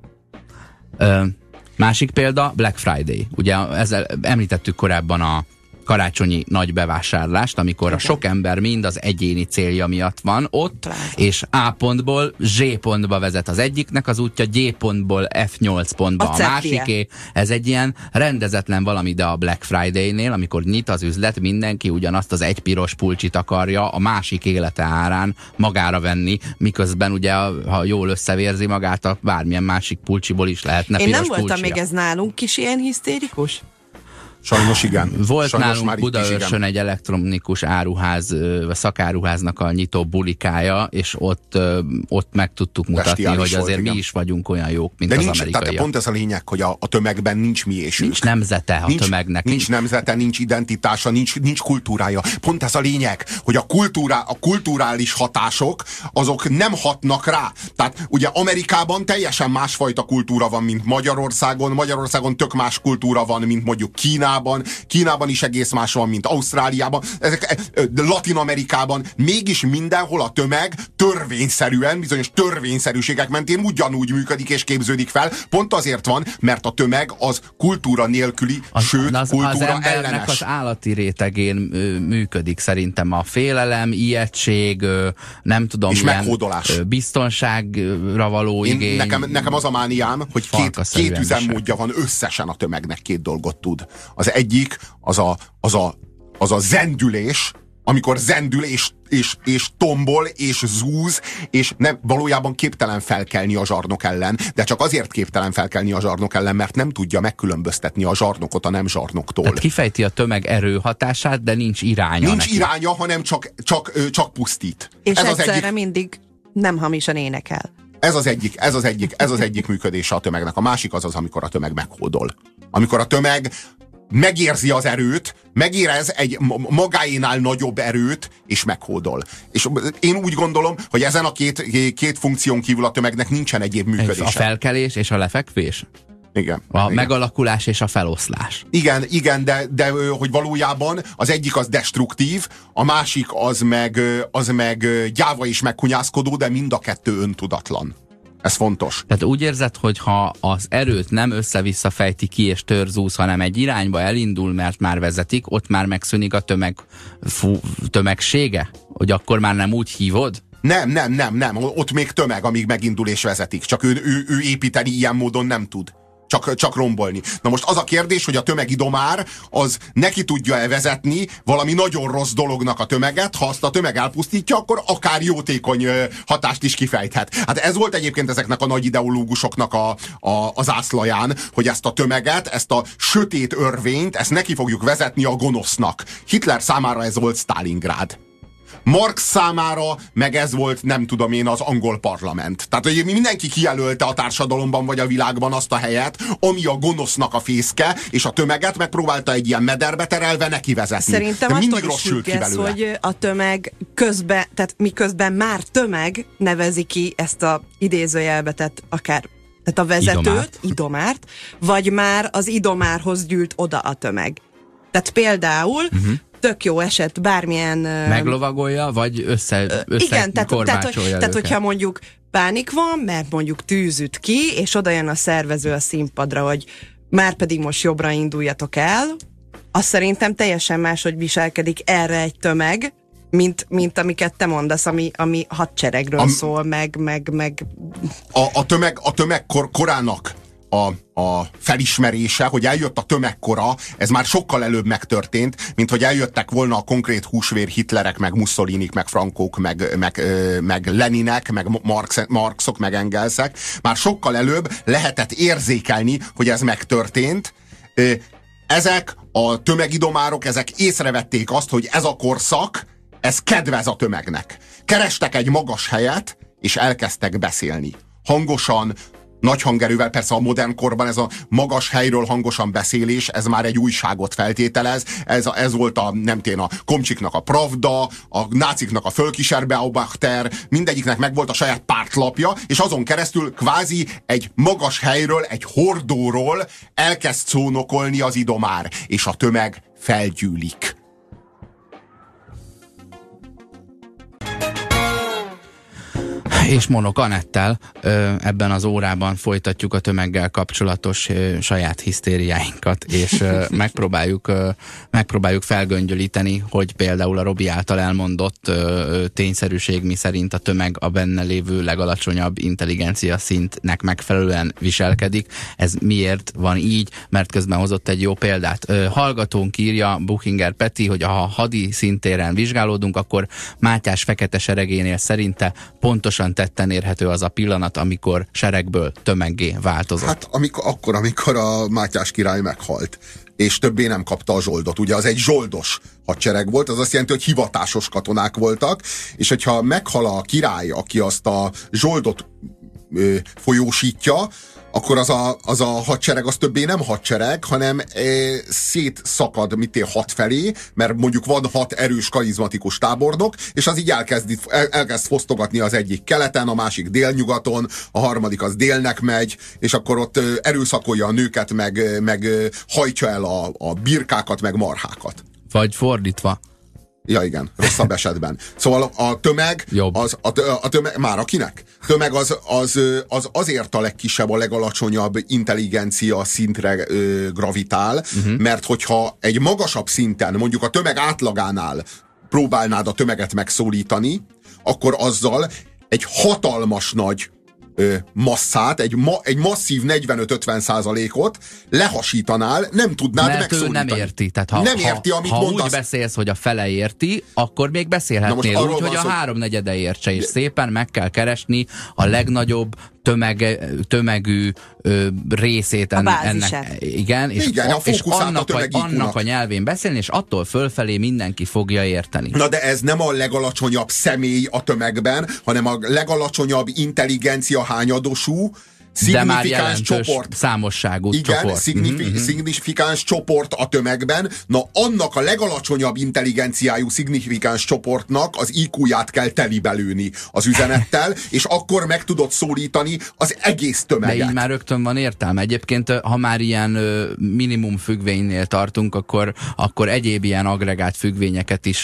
Másik példa Black Friday. Ugye ezzel említettük korábban a karácsonyi nagy bevásárlást, amikor a sok ember mind az egyéni célja miatt van ott, és A pontból Z pontba vezet az egyiknek az útja, G pontból F8 pontba a másiké. Ez egy ilyen rendezetlen valami, de a Black Friday-nél, amikor nyit az üzlet, mindenki ugyanazt az egy piros pulcsit akarja a másik élete árán magára venni, miközben ugye, ha jól összevérzi magát, a bármilyen másik pulcsiból is lehetne piros pulcsia. Én nem voltam még ez nálunk is ilyen hisztérikus? Sajnos igen. Volt Sajnos nálunk Budaörsön egy elektronikus áruház, szakáruháznak a nyitó bulikája, és ott meg tudtuk mutatni, Bestiális hogy azért volt, mi is vagyunk olyan jók, mint de az nincs, amerikaiak. tehát pont ez a lényeg, hogy a tömegben nincs mi és nincs nemzete a tömegnek. Nincs nemzete, nincs identitása, nincs kultúrája. Pont ez a lényeg, hogy a kulturális hatások, azok nem hatnak rá. Tehát ugye Amerikában teljesen másfajta kultúra van, mint Magyarországon. Magyarországon tök más kultúra van, mint mondjuk Kínában, Kínában is egész más van, mint Ausztráliában, Latin-Amerikában, mégis mindenhol a tömeg törvényszerűen, bizonyos törvényszerűségek mentén ugyanúgy működik és képződik fel. Pont azért van, mert a tömeg az kultúra nélküli, sőt, kultúra az embernek ellenes. az állati rétegén működik szerintem a félelem, ijegység, nem tudom, és ilyen meghódolás. Biztonságra való igény. Nekem az a mániám, hogy két üzemmódja van összesen a tömegnek, két dolgot tud. Az egyik az a zendülés, amikor zendül és tombol, és zúz, és nem, valójában képtelen felkelni a zsarnok ellen, de csak azért képtelen felkelni a zsarnok ellen, mert nem tudja megkülönböztetni a zsarnokot a nem zsarnoktól. Tehát kifejti a tömeg erőhatását, de nincs iránya. Nincs iránya, hanem csak pusztít. És egyszerre mindig nem hamisan énekel. Ez az egyik működése a tömegnek. A másik az, amikor a tömeg meghódol. Amikor a tömeg megérzi az erőt, megérez egy magáénál nagyobb erőt, és meghódol. És én úgy gondolom, hogy ezen a két funkción kívül a tömegnek nincsen egyéb működése. A felkelés és a lefekvés? Igen. A megalakulás és a feloszlás. Igen, de hogy valójában az egyik az destruktív, a másik az meg gyáva és meghunyászkodó, de mind a kettő öntudatlan. Ez fontos. Tehát úgy érzed, hogy ha az erőt nem össze-vissza fejti ki és törzúz, hanem egy irányba elindul, mert már vezetik, ott már megszűnik a tömegsége? Hogy akkor már nem úgy hívod? Nem. Ott még tömeg, amíg megindul és vezetik. Csak ő építeni ilyen módon nem tud. Csak rombolni. Na most az a kérdés, hogy a tömegidomár az neki tudja-e vezetni valami nagyon rossz dolognak a tömeget, ha azt a tömeg elpusztítja, akkor akár jótékony hatást is kifejthet. Hát ez volt egyébként ezeknek a nagy ideológusoknak az ászlaján, hogy ezt a tömeget, ezt a sötét örvényt, ezt neki fogjuk vezetni a gonosznak. Hitler számára ez volt Sztálingrád. Marx számára meg ez volt, nem tudom én, az angol parlament. Tehát, hogy mindenki kijelölte a társadalomban vagy a világban azt a helyet, ami a gonosznak a fészke, és a tömeget megpróbálta egy ilyen mederbe terelve neki vezetni. Szerintem attól is függ ez, hogy a tömeg közben, tehát miközben már tömeg nevezi ki ezt a idézőjelbe, tehát akár tehát a vezetőt, idomárt, vagy már az idomárhoz gyűlt oda a tömeg. Tehát például tök jó eset bármilyen... Meglovagolja, vagy igen, korbácsolja tehát hogyha mondjuk pánik van, mert mondjuk tűz üt ki, és oda jön a szervező a színpadra, hogy már pedig most jobbra induljatok el, az szerintem teljesen máshogy viselkedik erre egy tömeg, mint amiket te mondasz, ami hadseregről szól, meg... A tömeg korának a felismerése, hogy eljött a tömegkora, ez már sokkal előbb megtörtént, mint hogy eljöttek volna a konkrét húsvér Hitlerek, meg Mussolinik, meg Frankók, meg Leninek, meg Marxok, meg Engelsek. Már sokkal előbb lehetett érzékelni, hogy ez megtörtént. Ezek a tömegidomárok, ezek észrevették azt, hogy ez a korszak, ez kedvez a tömegnek. Kerestek egy magas helyet, és elkezdtek beszélni. Hangosan, nagy hangerővel, persze a modern korban ez a magas helyről hangosan beszélés, ez már egy újságot feltételez, ez volt a Komcsiknak a Pravda, a náciknak a Völkischer-Beobachter, mindegyiknek megvolt a saját pártlapja, és azon keresztül kvázi egy magas helyről, egy hordóról elkezd szónokolni az idomár, és a tömeg felgyűlik. És Monok Anettel ebben az órában folytatjuk a tömeggel kapcsolatos saját hisztériáinkat, és megpróbáljuk felgöngyölíteni, hogy például a Robi által elmondott tényszerűség miszerint a tömeg a benne lévő legalacsonyabb intelligencia szintnek megfelelően viselkedik. Ez miért van így? Mert közben hozott egy jó példát. Hallgatónk írja, Buchinger Peti, hogy ha hadi szintéren vizsgálódunk, akkor Mátyás fekete seregénél szerinte pontosan tetten érhető az a pillanat, amikor seregből tömeggé változott. Hát amikor a Mátyás király meghalt, és többé nem kapta a zsoldot. Ugye az egy zsoldos hadsereg volt, az azt jelenti, hogy hivatásos katonák voltak, és hogyha meghal a király, aki azt a zsoldot folyósítja, akkor az a hadsereg az többé nem hadsereg, hanem szétszakad 6 felé, mert mondjuk van 6 erős, karizmatikus tábornok, és az így elkezd fosztogatni az egyik keleten, a másik délnyugaton, a harmadik az délnek megy, és akkor ott erőszakolja a nőket, meg hajtja el a birkákat, meg marhákat. Vagy fordítva. Ja, igen, rosszabb esetben. Szóval a tömeg, a tömeg már akinek? Tömeg az azért a legkisebb, a legalacsonyabb intelligencia szintre gravitál, mert hogyha egy magasabb szinten, mondjuk a tömeg átlagánál próbálnád a tömeget megszólítani, akkor azzal egy hatalmas nagy masszát, egy masszív 45-50%-ot lehasítanál, nem tudnád megszólítani. Mert ő nem érti. Tehát nem érti, amit ha mondasz. úgy beszélsz, hogy a fele érti, akkor még beszélhetnél úgy, hogy a 3/4 értse, és szépen meg kell keresni a legnagyobb tömegű részét ennek. Igen, és annak a nyelvén beszélni, és attól fölfelé mindenki fogja érteni. Na de ez nem a legalacsonyabb személy a tömegben, hanem a legalacsonyabb intelligencia hányadosú, szignifikáns csoport. Számosságú csoport. Szignifikáns csoport a tömegben. Na, annak a legalacsonyabb intelligenciájú szignifikáns csoportnak az IQ-ját kell telibelőni az üzenettel, és akkor meg tudod szólítani az egész tömeget. De így már rögtön van értelme. Egyébként, ha már ilyen minimum függvénynél tartunk, akkor egyéb ilyen agregált függvényeket is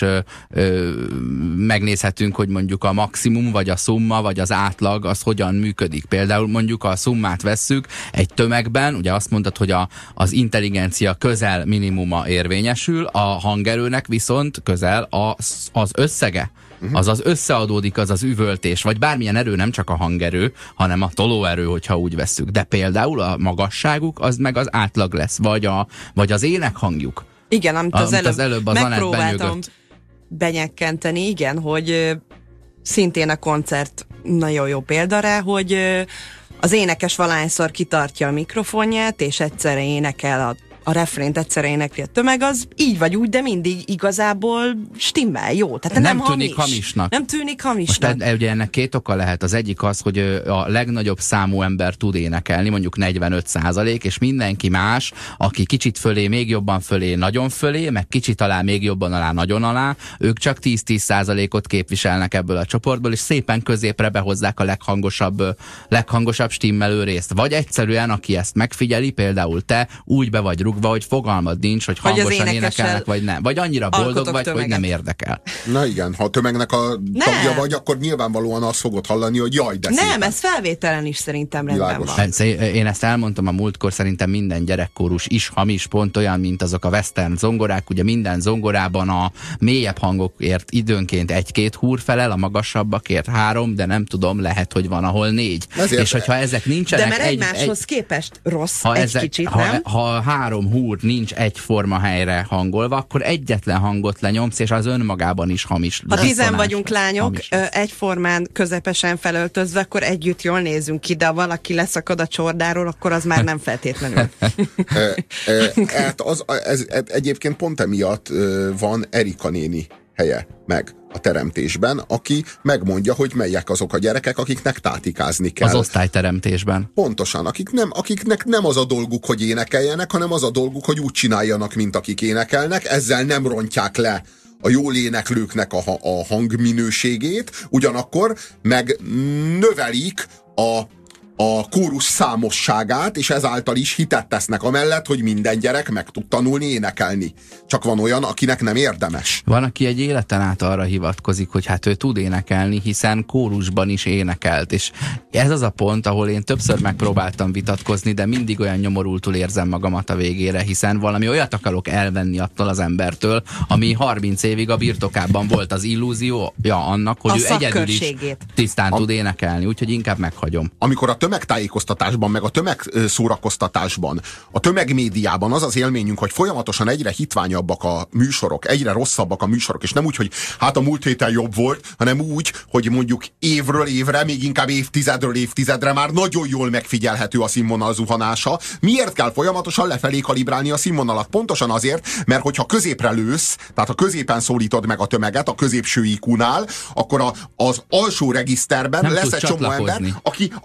megnézhetünk, hogy mondjuk a maximum, vagy a szumma, vagy az átlag, az hogyan működik. Például mondjuk a szummát vesszük egy tömegben, ugye azt mondtad, hogy az intelligencia közel minimuma érvényesül, a hangerőnek viszont közel az összege. Azaz összeadódik az üvöltés, vagy bármilyen erő, nem csak a hangerő, hanem a tolóerő, hogyha úgy vesszük. De például a magasságuk az meg az átlag lesz, vagy az énekhangjuk. Igen, amit az előbb az megpróbáltam benyekkenteni, igen, hogy szintén a koncert nagyon jó példa rá, hogy az énekes valahányszor kitartja a mikrofonját, és egyszerre énekel a refrént, egyszerre énekli a tömeg, az így vagy úgy, de mindig igazából stimmel, jó. Tehát nem tűnik hamisnak. Nem tűnik hamisnak. Most ugye ennek 2 oka lehet. Az egyik az, hogy a legnagyobb számú ember tud énekelni, mondjuk 45%, és mindenki más, aki kicsit fölé, még jobban fölé, nagyon fölé, meg kicsit alá, még jobban alá, nagyon alá, ők csak 10-10%-ot képviselnek ebből a csoportból, és szépen középre behozzák a leghangosabb stimmelő részt. Vagy egyszerűen, aki ezt megfigyeli, például te, úgy be vagy rúgva, hogy fogalmad nincs, hogy hangosan énekelnek, vagy nem. Vagy annyira boldog vagy, hogy nem érdekel. Na igen, ha a tömegnek a tagja vagy, akkor nyilvánvalóan azt fogod hallani, hogy jaj, de szépen. Nem, ez felvételen is szerintem rendben van. Én ezt elmondtam a múltkor, szerintem minden gyerekkórus is hamis, pont olyan, mint azok a western zongorák, ugye minden zongorában a mélyebb hangokért időnként 1-2 húr felel, a magasabbakért 3, de nem tudom, lehet, hogy van, ahol 4. És hogyha ezek nincsenek... De mert egymáshoz képest rossz kicsit, nem? Ha 3 húr nincs egyforma helyre hangolva, akkor egyetlen hangot lenyomsz, és az önmagában is hamis. Ha 10 vagyunk lányok, egyformán közepesen felöltözve, akkor együtt jól nézünk ki, de ha valaki leszakad a csordáról, akkor az már nem feltétlenül. Egyébként pont emiatt van Erika néni helye meg a teremtésben, aki megmondja, hogy melyek azok a gyerekek, akiknek tátikázni kell. Az osztályteremtésben. Pontosan, akiknek nem az a dolguk, hogy énekeljenek, hanem az a dolguk, hogy úgy csináljanak, mint akik énekelnek, ezzel nem rontják le a jól éneklőknek a hangminőségét, ugyanakkor meg növelik a kórus számosságát, és ezáltal is hitet tesznek amellett, hogy minden gyerek meg tud tanulni énekelni. Csak van olyan, akinek nem érdemes. Van, aki egy életen át arra hivatkozik, hogy hát ő tud énekelni, hiszen kórusban is énekelt, és ez az a pont, ahol én többször megpróbáltam vitatkozni, de mindig olyan nyomorultul érzem magamat a végére, hiszen valami olyat akarok elvenni attól az embertől, ami 30 évig a birtokában volt, az illúziója annak, hogy ő egyedül is tisztán tud énekelni, úgyhogy inkább meghagyom. Amikor a tömegtájékoztatásban, meg a tömegszórakoztatásban, a tömegmédiában az az élményünk, hogy folyamatosan egyre hitványabbak a műsorok, egyre rosszabbak a műsorok, és nem úgy, hogy hát a múlt héten jobb volt, hanem úgy, hogy mondjuk évről évre, még inkább évtizedről évtizedre már nagyon jól megfigyelhető a színvonal zuhanása. Miért kell folyamatosan lefelé kalibrálni a színvonalat? Pontosan azért, mert hogyha középre lősz, tehát ha középen szólítod meg a tömeget, a középső IQ-nál, akkor az alsó regiszterben lesz egy csomó ember, aki egyszerűen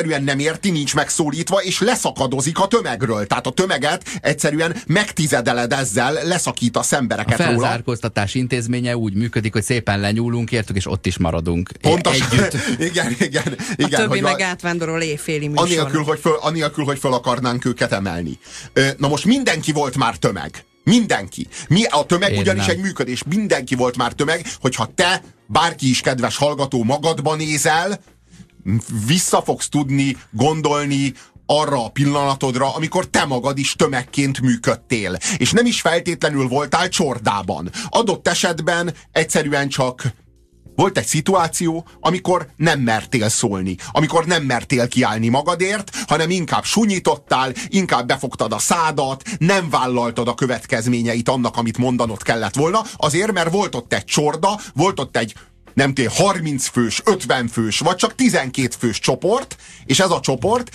egyszerűen nem érti, nincs megszólítva, és leszakadozik a tömegről. Tehát a tömeget egyszerűen megtizedeled ezzel, leszakítasz embereket róla. A felzárkóztatás intézménye úgy működik, hogy szépen lenyúlunk értük, és ott is maradunk. Pontosan. Együtt. Igen. A többi meg átvándorol éjféli műsor. Anélkül, hogy föl akarnánk őket emelni. Na most mindenki volt már tömeg. Mindenki. A tömeg ugyanis egy működés. Mindenki volt már tömeg, hogyha te, bárki is kedves hallgató, magadba nézel, vissza fogsz tudni gondolni arra a pillanatodra, amikor te magad is tömegként működtél. És nem is feltétlenül voltál csordában. Adott esetben egyszerűen csak volt egy szituáció, amikor nem mertél szólni, amikor nem mertél kiállni magadért, hanem inkább sunyítottál, inkább befogtad a szádat, nem vállaltad a következményeit annak, amit mondanod kellett volna, azért, mert volt ott egy csorda, volt ott egy nem tudom, 30 fős, 50 fős, vagy csak 12 fős csoport, és ez a csoport,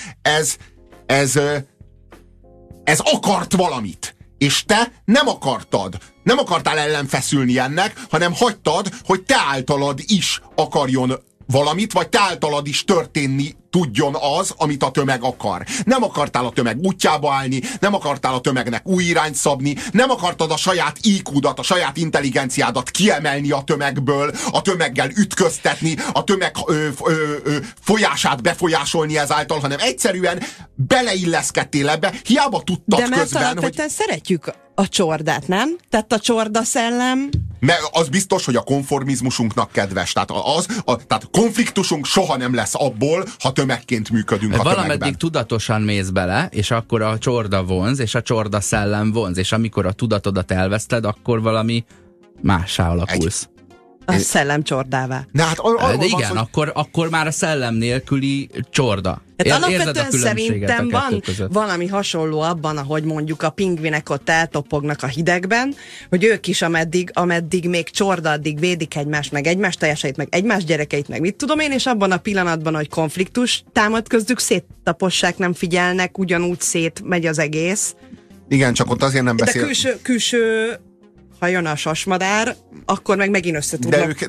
ez akart valamit. És te nem akartad. Nem akartál ellenfeszülni ennek, hanem hagytad, hogy te általad is akarjon valamit, vagy te általad is történni tudjon az, amit a tömeg akar. Nem akartál a tömeg útjába állni, nem akartál a tömegnek új irányt szabni, nem akartad a saját IQ-dat, a saját intelligenciádat kiemelni a tömegből, a tömeggel ütköztetni, a tömeg folyását befolyásolni ezáltal, hanem egyszerűen beleilleszkedtél ebbe, hiába tudtad közben, hogy... De mert szeretjük a csordát, nem? Tehát a csorda szellem... Mert az biztos, hogy a konformizmusunknak kedves. Tehát konfliktusunk soha nem lesz abból, ha tömegként működünk a tömegben. Valameddig tudatosan mész bele, és akkor a csorda vonz, és a csorda szellem vonz, és amikor a tudatodat elveszted, akkor valami mássá alakulsz. A szellem csordává. De igen, akkor már a szellem nélküli csorda. Hát alapvetően szerintem van valami hasonló abban, ahogy mondjuk a pingvinek ott eltopognak a hidegben, hogy ők is ameddig még csorda, addig védik egymást, meg egymás teljeseit, meg egymás gyerekeit, meg mit tudom én, és abban a pillanatban, hogy konfliktus támad köztük, széttapossák, nem figyelnek, ugyanúgy szétmegy az egész. Igen, csak ott azért nem beszél. De külső ha jön a sasmadár, akkor meg megint össze tudnak.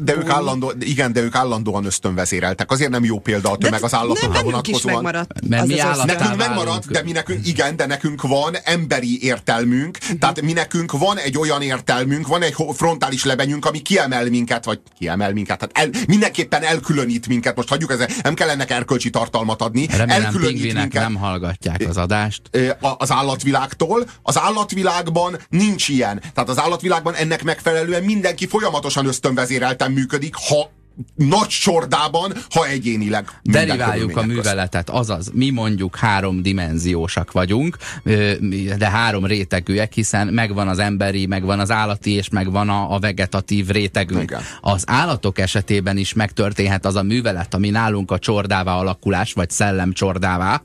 De ők állandóan ösztönvezéreltek. Azért nem jó példa a tömeg az állatokra vonatkozóan. Mert mi nekünk megmaradt, de nekünk van emberi értelmünk, tehát nekünk van egy olyan értelmünk, van egy frontális lebenyünk, ami kiemel minket, tehát mindenképpen elkülönít minket. Most hagyjuk ezzel, nem kell ennek erkölcsi tartalmat adni. Remélem pingvinek nem hallgatják az adást. Az állatvilágtól. Az állatvilágban nincs ilyen. Tehát az állatvilágban ennek megfelelően mindenki folyamatosan ösztönvezérelten működik, ha nagy csordában, ha egyénileg. Deriváljuk a műveletet, azaz mi mondjuk 3-dimenziósak vagyunk, de 3 rétegűek, hiszen megvan az emberi, megvan az állati, és megvan a vegetatív rétegünk. Igen. Az állatok esetében is megtörténhet az a művelet, ami nálunk a csordává alakulás, vagy szellem csordává.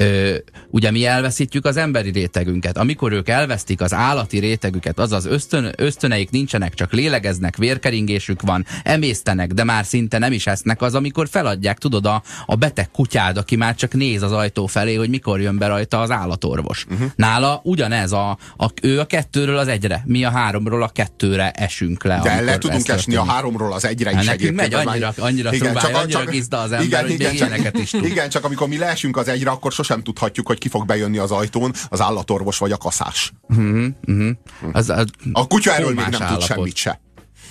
Ugye mi elveszítjük az emberi rétegünket. Amikor ők elvesztik az állati rétegüket, azaz ösztöneik nincsenek, csak lélegeznek, vérkeringésük van, emésztenek, de már szinte nem is esznek, az, amikor feladják, tudod, a beteg kutyád, aki már csak néz az ajtó felé, hogy mikor jön be rajta az állatorvos. Nála ugyanez, ő a 2-ről az 1-re, mi a 3-ról a 2-re esünk le. De le tudunk esni a 3-ról az 1-re is. Nekünk megy, annyira trubálja, annyira gizda az ember, hogy még ilyeneket is tud. Igen, csak amikor mi leesünk az 1-re, akkor sosem tudhatjuk, hogy ki fog bejönni az ajtón, az állatorvos vagy a kaszás. A kutya erről még nem tud semmit se.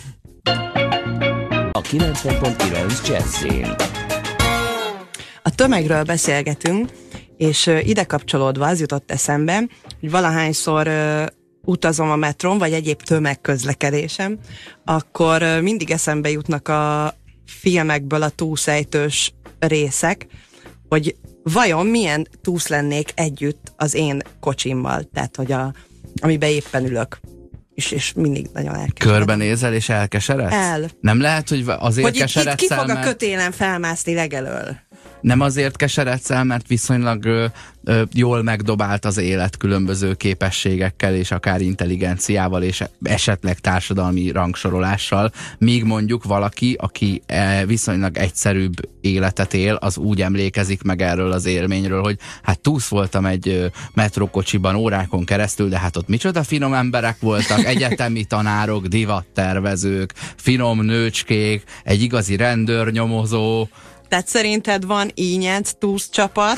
A 90.9 Jazzin. A tömegről beszélgetünk, és ide kapcsolódva az jutott eszembe, hogy valahányszor utazom a metrón, vagy egyéb tömegközlekedésem, akkor mindig eszembe jutnak a filmekből a túlszejtős részek, hogy vajon milyen túsz lennék együtt az én kocsimmal, tehát hogy amiben éppen ülök. És mindig nagyon elkeseredsz. Körbenézel és elkeseredsz? Nem lehet, hogy azért hogy keseredsz itt ki fog a kötélen felmászni legelől? Nem azért keseredsz el, mert viszonylag jól megdobált az élet különböző képességekkel, és akár intelligenciával, és esetleg társadalmi rangsorolással, míg mondjuk valaki, aki viszonylag egyszerűbb életet él, az úgy emlékezik meg erről az élményről, hogy hát túsz voltam egy metrókocsiban órákon keresztül, de hát ott micsoda finom emberek voltak, egyetemi tanárok, divattervezők, finom nőcskék, egy igazi rendőrnyomozó, Tehát szerinted van ínyenc, túsz csapat,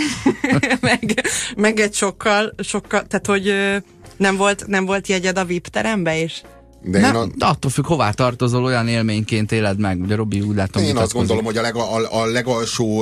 meg egy sokkal, tehát hogy nem volt jegyed a VIP terembe is? De attól függ, hová tartozol, olyan élményként éled meg. Ugye Robi úgy látom, én azt gondolom, hogy a legalsó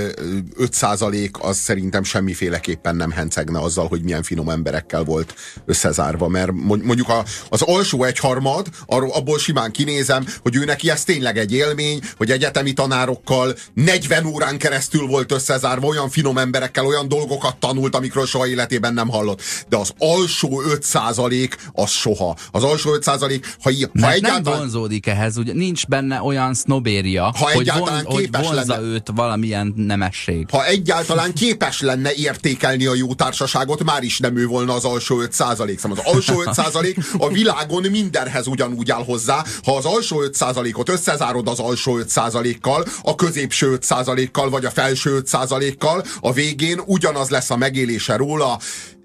5% az szerintem semmiféleképpen nem hencegne azzal, hogy milyen finom emberekkel volt összezárva, mert mondjuk az alsó egyharmad, abból simán kinézem, hogy ő neki ez tényleg egy élmény, hogy egyetemi tanárokkal 40 órán keresztül volt összezárva, olyan finom emberekkel, olyan dolgokat tanult, amikről soha életében nem hallott. De az alsó 5% az soha. Az alsó 5% ha egyáltalán nem vonzódik ehhez, ugye nincs benne olyan sznobéria, hogy vonzza őt valamilyen nemesség. Ha egyáltalán képes lenne értékelni a jó társaságot, már is nem ő volna az alsó 5%. Szóval az alsó 5% a világon mindenhez ugyanúgy áll hozzá. Ha az alsó 5%-ot összezárod az alsó 5%-kal, a középső 5%-kal, vagy a felső 5%-kal, a végén ugyanaz lesz a megélése róla.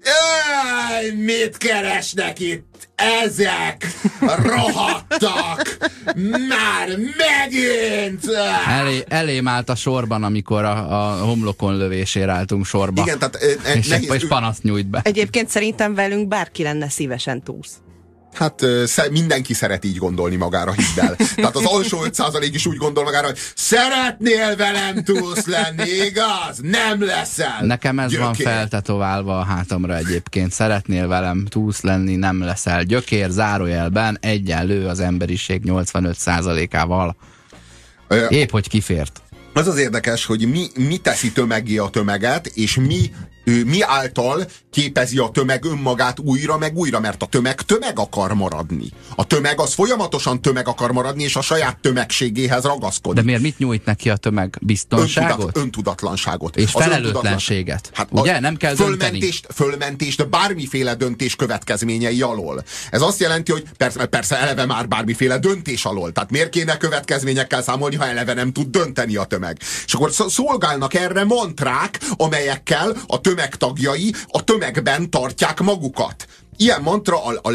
Mit keresnek itt? Ezek rohadtak! Már megint! Elém állt a sorban, amikor a homlokon lövésére álltunk sorba. Igen, tehát és panaszt nyújt be. Egyébként szerintem velünk bárki lenne szívesen túsz. Hát mindenki szeret így gondolni magára, hidd el. Tehát az alsó 5% is úgy gondol magára, hogy szeretnél velem túsz lenni, igaz? Nem leszel. Nekem ez van feltetoválva a hátamra egyébként. Szeretnél velem túsz lenni, nem leszel. Gyökér zárójelben egyenlő az emberiség 85%-ával. Épp hogy kifért. Az az érdekes, hogy mi teszi tömeggé a tömeget, és mi által képezi a tömeg önmagát újra meg újra, mert a tömeg akar maradni. A tömeg az folyamatosan tömeg akar maradni, és a saját tömegségéhez ragaszkodik. De miért mit nyújt neki a tömeg? Biztonságot? Öntudatlanságot. És felelőtlenséget. Hát ugye? Nem kell fölmentést bármiféle döntés következményei alól. Ez azt jelenti, hogy persze eleve már bármiféle döntés alól. Tehát miért kéne következményekkel számolni, ha eleve nem tud dönteni a tömeg? És akkor szolgálnak erre mantrák, amelyekkel a tömeg tagjai a tömegben tartják magukat. Ilyen mantra a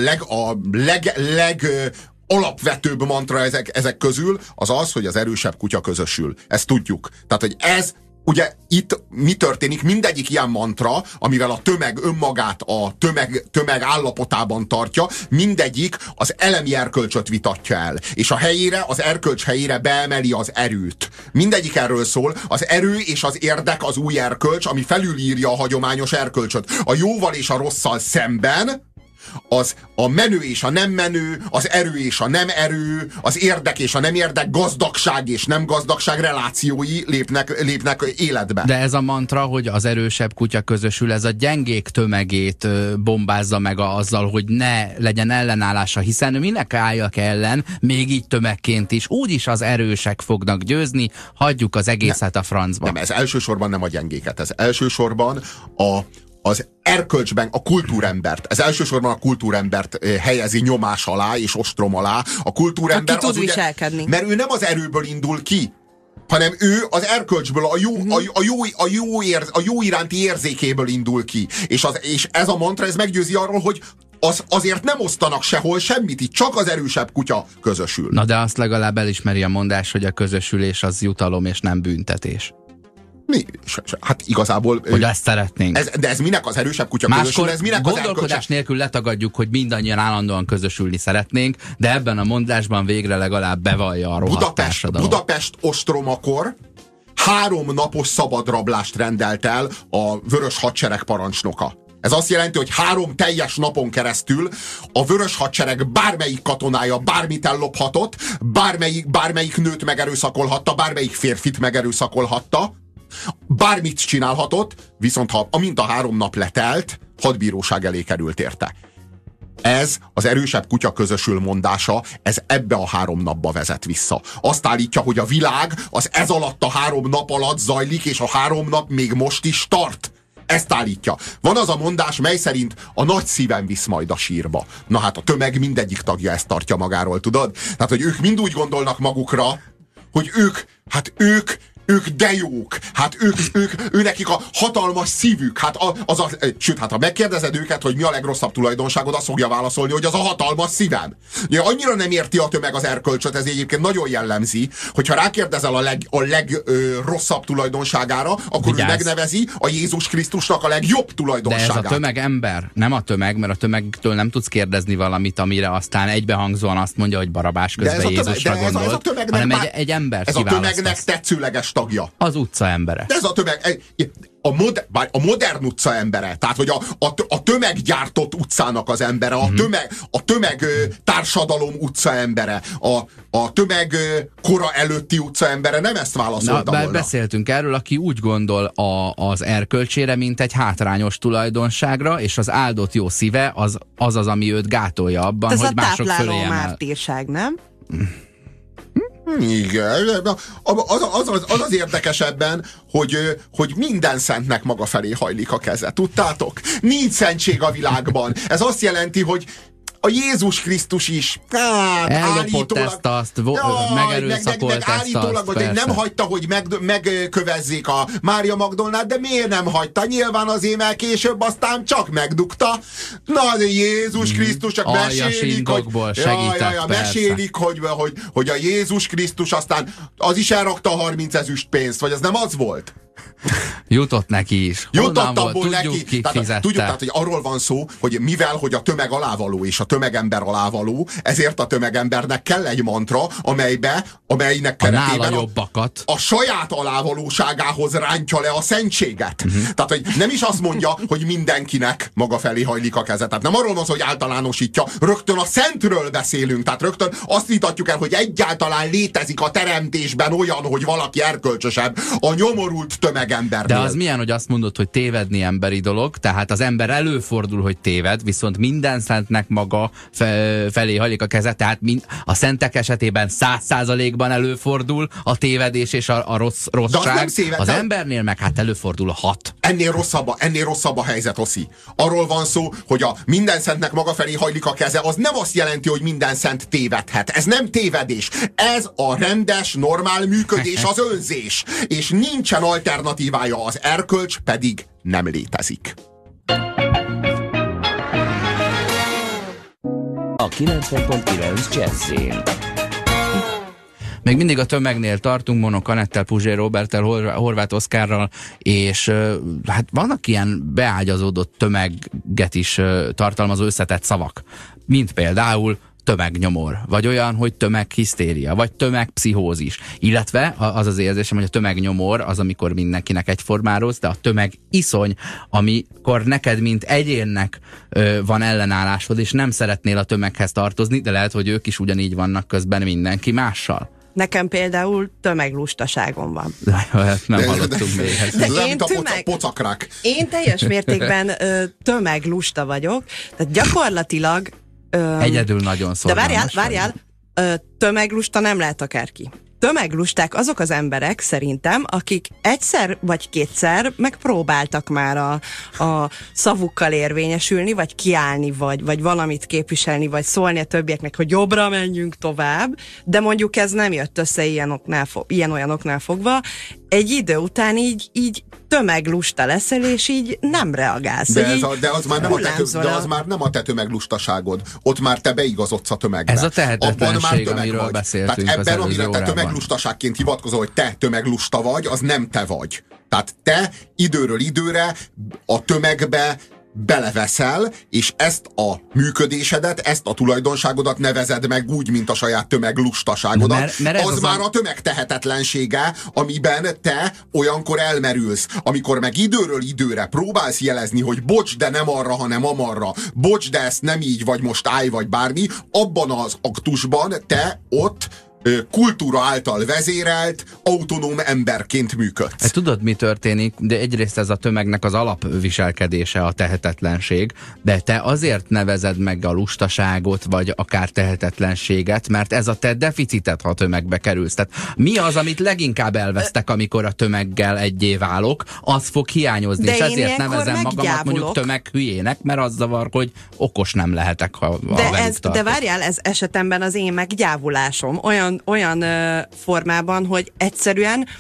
alapvetőbb mantra ezek közül az, hogy az erősebb kutya közösül. Ezt tudjuk. Tehát, hogy ez ugye itt mi történik? Mindegyik ilyen mantra, amivel a tömeg önmagát a tömeg állapotában tartja, mindegyik az elemi erkölcsöt vitatja el. És a helyére, az erkölcs helyére beemeli az erőt. Mindegyik erről szól. Az erő és az érdek az új erkölcs, ami felülírja a hagyományos erkölcsöt. A jóval és a rosszal szemben az a menő és a nem menő, az erő és a nem erő, az érdek és a nem érdek, gazdagság és nem gazdagság relációi lépnek életbe. De ez a mantra, hogy az erősebb kutya közösül, ez a gyengék tömegét bombázza meg azzal, hogy ne legyen ellenállása, hiszen minek álljak ellen, még így tömegként is, úgyis az erősek fognak győzni, hagyjuk az egészet a francba. Nem, ez elsősorban nem a gyengéket, ez elsősorban az erkölcsben a kultúrembert, ez elsősorban a kultúrembert helyezi nyomás alá és ostrom alá. A kultúrember aki tud viselkedni. Mert ő nem az erőből indul ki, hanem ő az erkölcsből, a jó iránti érzékéből indul ki. És ez a mantra, ez meggyőzi arról, hogy azért nem osztanak sehol semmit, itt csak az erősebb kutya közösül. Na de azt legalább elismeri a mondás, hogy a közösülés az jutalom és nem büntetés. Hát igazából... Hogy ezt szeretnénk. De ez minek az erősebb kutya közösül? Ez minek gondolkodás nélkül letagadjuk, hogy mindannyian állandóan közösülni szeretnénk, de ebben a mondásban végre legalább bevallja a rohadt társadalom. Budapest ostromakor 3 napos szabadrablást rendelt el a Vörös Hadsereg parancsnoka. Ez azt jelenti, hogy 3 teljes napon keresztül a Vörös Hadsereg bármelyik katonája bármit ellophatott, bármelyik nőt megerőszakolhatta, bármelyik férfit megerőszakolhatta, bármit csinálhatott, viszont amint a 3 nap letelt, hadbíróság elé került érte. Ez az erősebb kutya közösül mondása, ez ebbe a 3 napba vezet vissza. Azt állítja, hogy a világ az ez alatt a 3 nap alatt zajlik, és a 3 nap még most is tart. Ezt állítja. Van az a mondás, mely szerint a nagy szívem visz majd a sírba. Na hát a tömeg mindegyik tagja ezt tartja magáról, tudod? Tehát, hogy ők mind úgy gondolnak magukra, hogy ők ők de jók, hát ő nekik a hatalmas szívük, hát sőt, hát ha megkérdezed őket, hogy mi a legrosszabb tulajdonságod, azt fogja válaszolni, hogy az a hatalmas szívem. Ugye, annyira nem érti a tömeg az erkölcsöt, ez egyébként nagyon jellemzi, hogyha rákérdezel a legrosszabb tulajdonságára, akkor ő megnevezi a Jézus Krisztusnak a legjobb tulajdonságát. De ez a tömeg ember, nem a tömeg, mert a tömegtől nem tudsz kérdezni valamit, amire aztán egybehangzóan azt mondja, hogy Barabás közben Jézusra gondolt, hanem egy ember ez a tömegnek tetszőleges tagja. Az utca embere. De ez a tömeg, a modern utca embere, tehát hogy a tömeggyártott utcának az embere, a tömeg társadalom utca embere, a tömeg kora előtti utca embere, nem ezt válaszolta volna. Beszéltünk erről, aki úgy gondol az erkölcsére, mint egy hátrányos tulajdonságra, és az áldott jó szíve az, ami őt gátolja abban, ez hogy mások fölé emel. Ez a tápláló mártírság, nem? Igen, az érdekes ebben, hogy minden szentnek maga felé hajlik a keze. Tudtátok? Nincs szentség a világban. Ez azt jelenti, hogy a Jézus Krisztus is ellopott ezt-azt, megerőszakolt ezt-azt, vagy nem hagyta, hogy megkövezzék a Mária Magdolnát, de miért nem hagyta? Nyilván azért, mert később aztán csak megdugta. Na, de Jézus Krisztus csak mesélik, hogy a Jézus Krisztus aztán az is elrakta a 30 ezüst pénzt, vagy az nem az volt? Jutott neki is. Jutott abból neki. Tehát, hogy arról van szó, hogy mivel, hogy a tömeg alávaló és a tömegember alávaló, ezért a tömegembernek kell egy mantra, amelynek keretében a saját alávalóságához rántja le a szentséget. Tehát, hogy nem is azt mondja, hogy mindenkinek maga felé hajlik a keze. Tehát nem arról van szó, hogy általánosítja. Rögtön a szentről beszélünk. Tehát rögtön azt vitatjuk el, hogy egyáltalán létezik a teremtésben olyan, hogy valaki erkölcsösebb a nyomorult tömegembernél. De az milyen, hogy azt mondod, hogy tévedni emberi dolog, tehát az ember előfordul, hogy téved, viszont minden szentnek maga felé hajlik a keze, tehát a szentek esetében 100%-ban előfordul a tévedés és a rosszság. Az embernél meg hát előfordul a 6. Ennél rosszabb a helyzet, Oszi. Arról van szó, hogy a minden szentnek maga felé hajlik a keze, az nem azt jelenti, hogy minden szent tévedhet. Ez nem tévedés. Ez a rendes, normál működés, az önzés. És nincsen alternatívája, az erkölcs pedig nem létezik. A 90.9 Jazzin. Még mindig a tömegnél tartunk, Monok Anettel, Puzsér Roberttel, Horváth Oszkárral, és hát vannak ilyen beágyazódott tömeget is tartalmazó összetett szavak, mint például tömegnyomor, vagy olyan, hogy tömeghisztéria, vagy tömegpszichózis. Illetve az az érzésem, hogy a tömegnyomor az, amikor mindenkinek egyformán rossz, de a tömegiszony, amikor neked, mint egyénnek van ellenállásod, és nem szeretnél a tömeghez tartozni, de lehet, hogy ők is ugyanígy vannak közben mindenki mással. Nekem például tömeglustaságom van. Nem hallottunk még. Én teljes mértékben tömeglusta vagyok, tehát gyakorlatilag egyedül nagyon szorgalmas. De várjál, tömeglusta nem lehet akárki. Tömeglusták azok az emberek szerintem, akik egyszer vagy kétszer megpróbáltak már a szavukkal érvényesülni, vagy kiállni, vagy valamit képviselni, vagy szólni a többieknek, hogy jobbra menjünk tovább, de mondjuk ez nem jött össze ilyen-olyan oknál fogva. Egy idő után így tömeglusta leszel, és így nem reagálsz. De az már nem a te tömeglustaságod. Ott már te beigazodsz a tömegbe. Ez a tehetetlenség, amiről beszéltünk. Tehát ebben, amire te tömeglustaságként hivatkozol, hogy te tömeglusta vagy, az nem te vagy. Tehát te időről időre a tömegbe beleveszel, és ezt a működésedet, ezt a tulajdonságodat nevezed meg úgy, mint a saját tömeglustaságodat. Mert az már a tömeg tehetetlensége, amiben te olyankor elmerülsz. Amikor meg időről időre próbálsz jelezni, hogy bocs, de nem arra, hanem amarra, bocs, de ezt nem így, vagy most állj, vagy bármi, abban az aktusban te ott kultúra által vezérelt, autonóm emberként működsz. Tudod, mi történik? De egyrészt ez a tömegnek az alapviselkedése a tehetetlenség, de te azért nevezed meg a lustaságot, vagy akár tehetetlenséget, mert ez a te deficitet, ha a tömegbe kerülsz. Tehát mi az, amit leginkább elvesztek, amikor a tömeggel egyé válok, az fog hiányozni, és ezért nevezem magamat mondjuk tömeghülyének, mert az zavar, hogy okos nem lehetek, ha velük tartok. De várjál, ez esetemben az én meggyávulásom olyan formában, hogy egyszerűen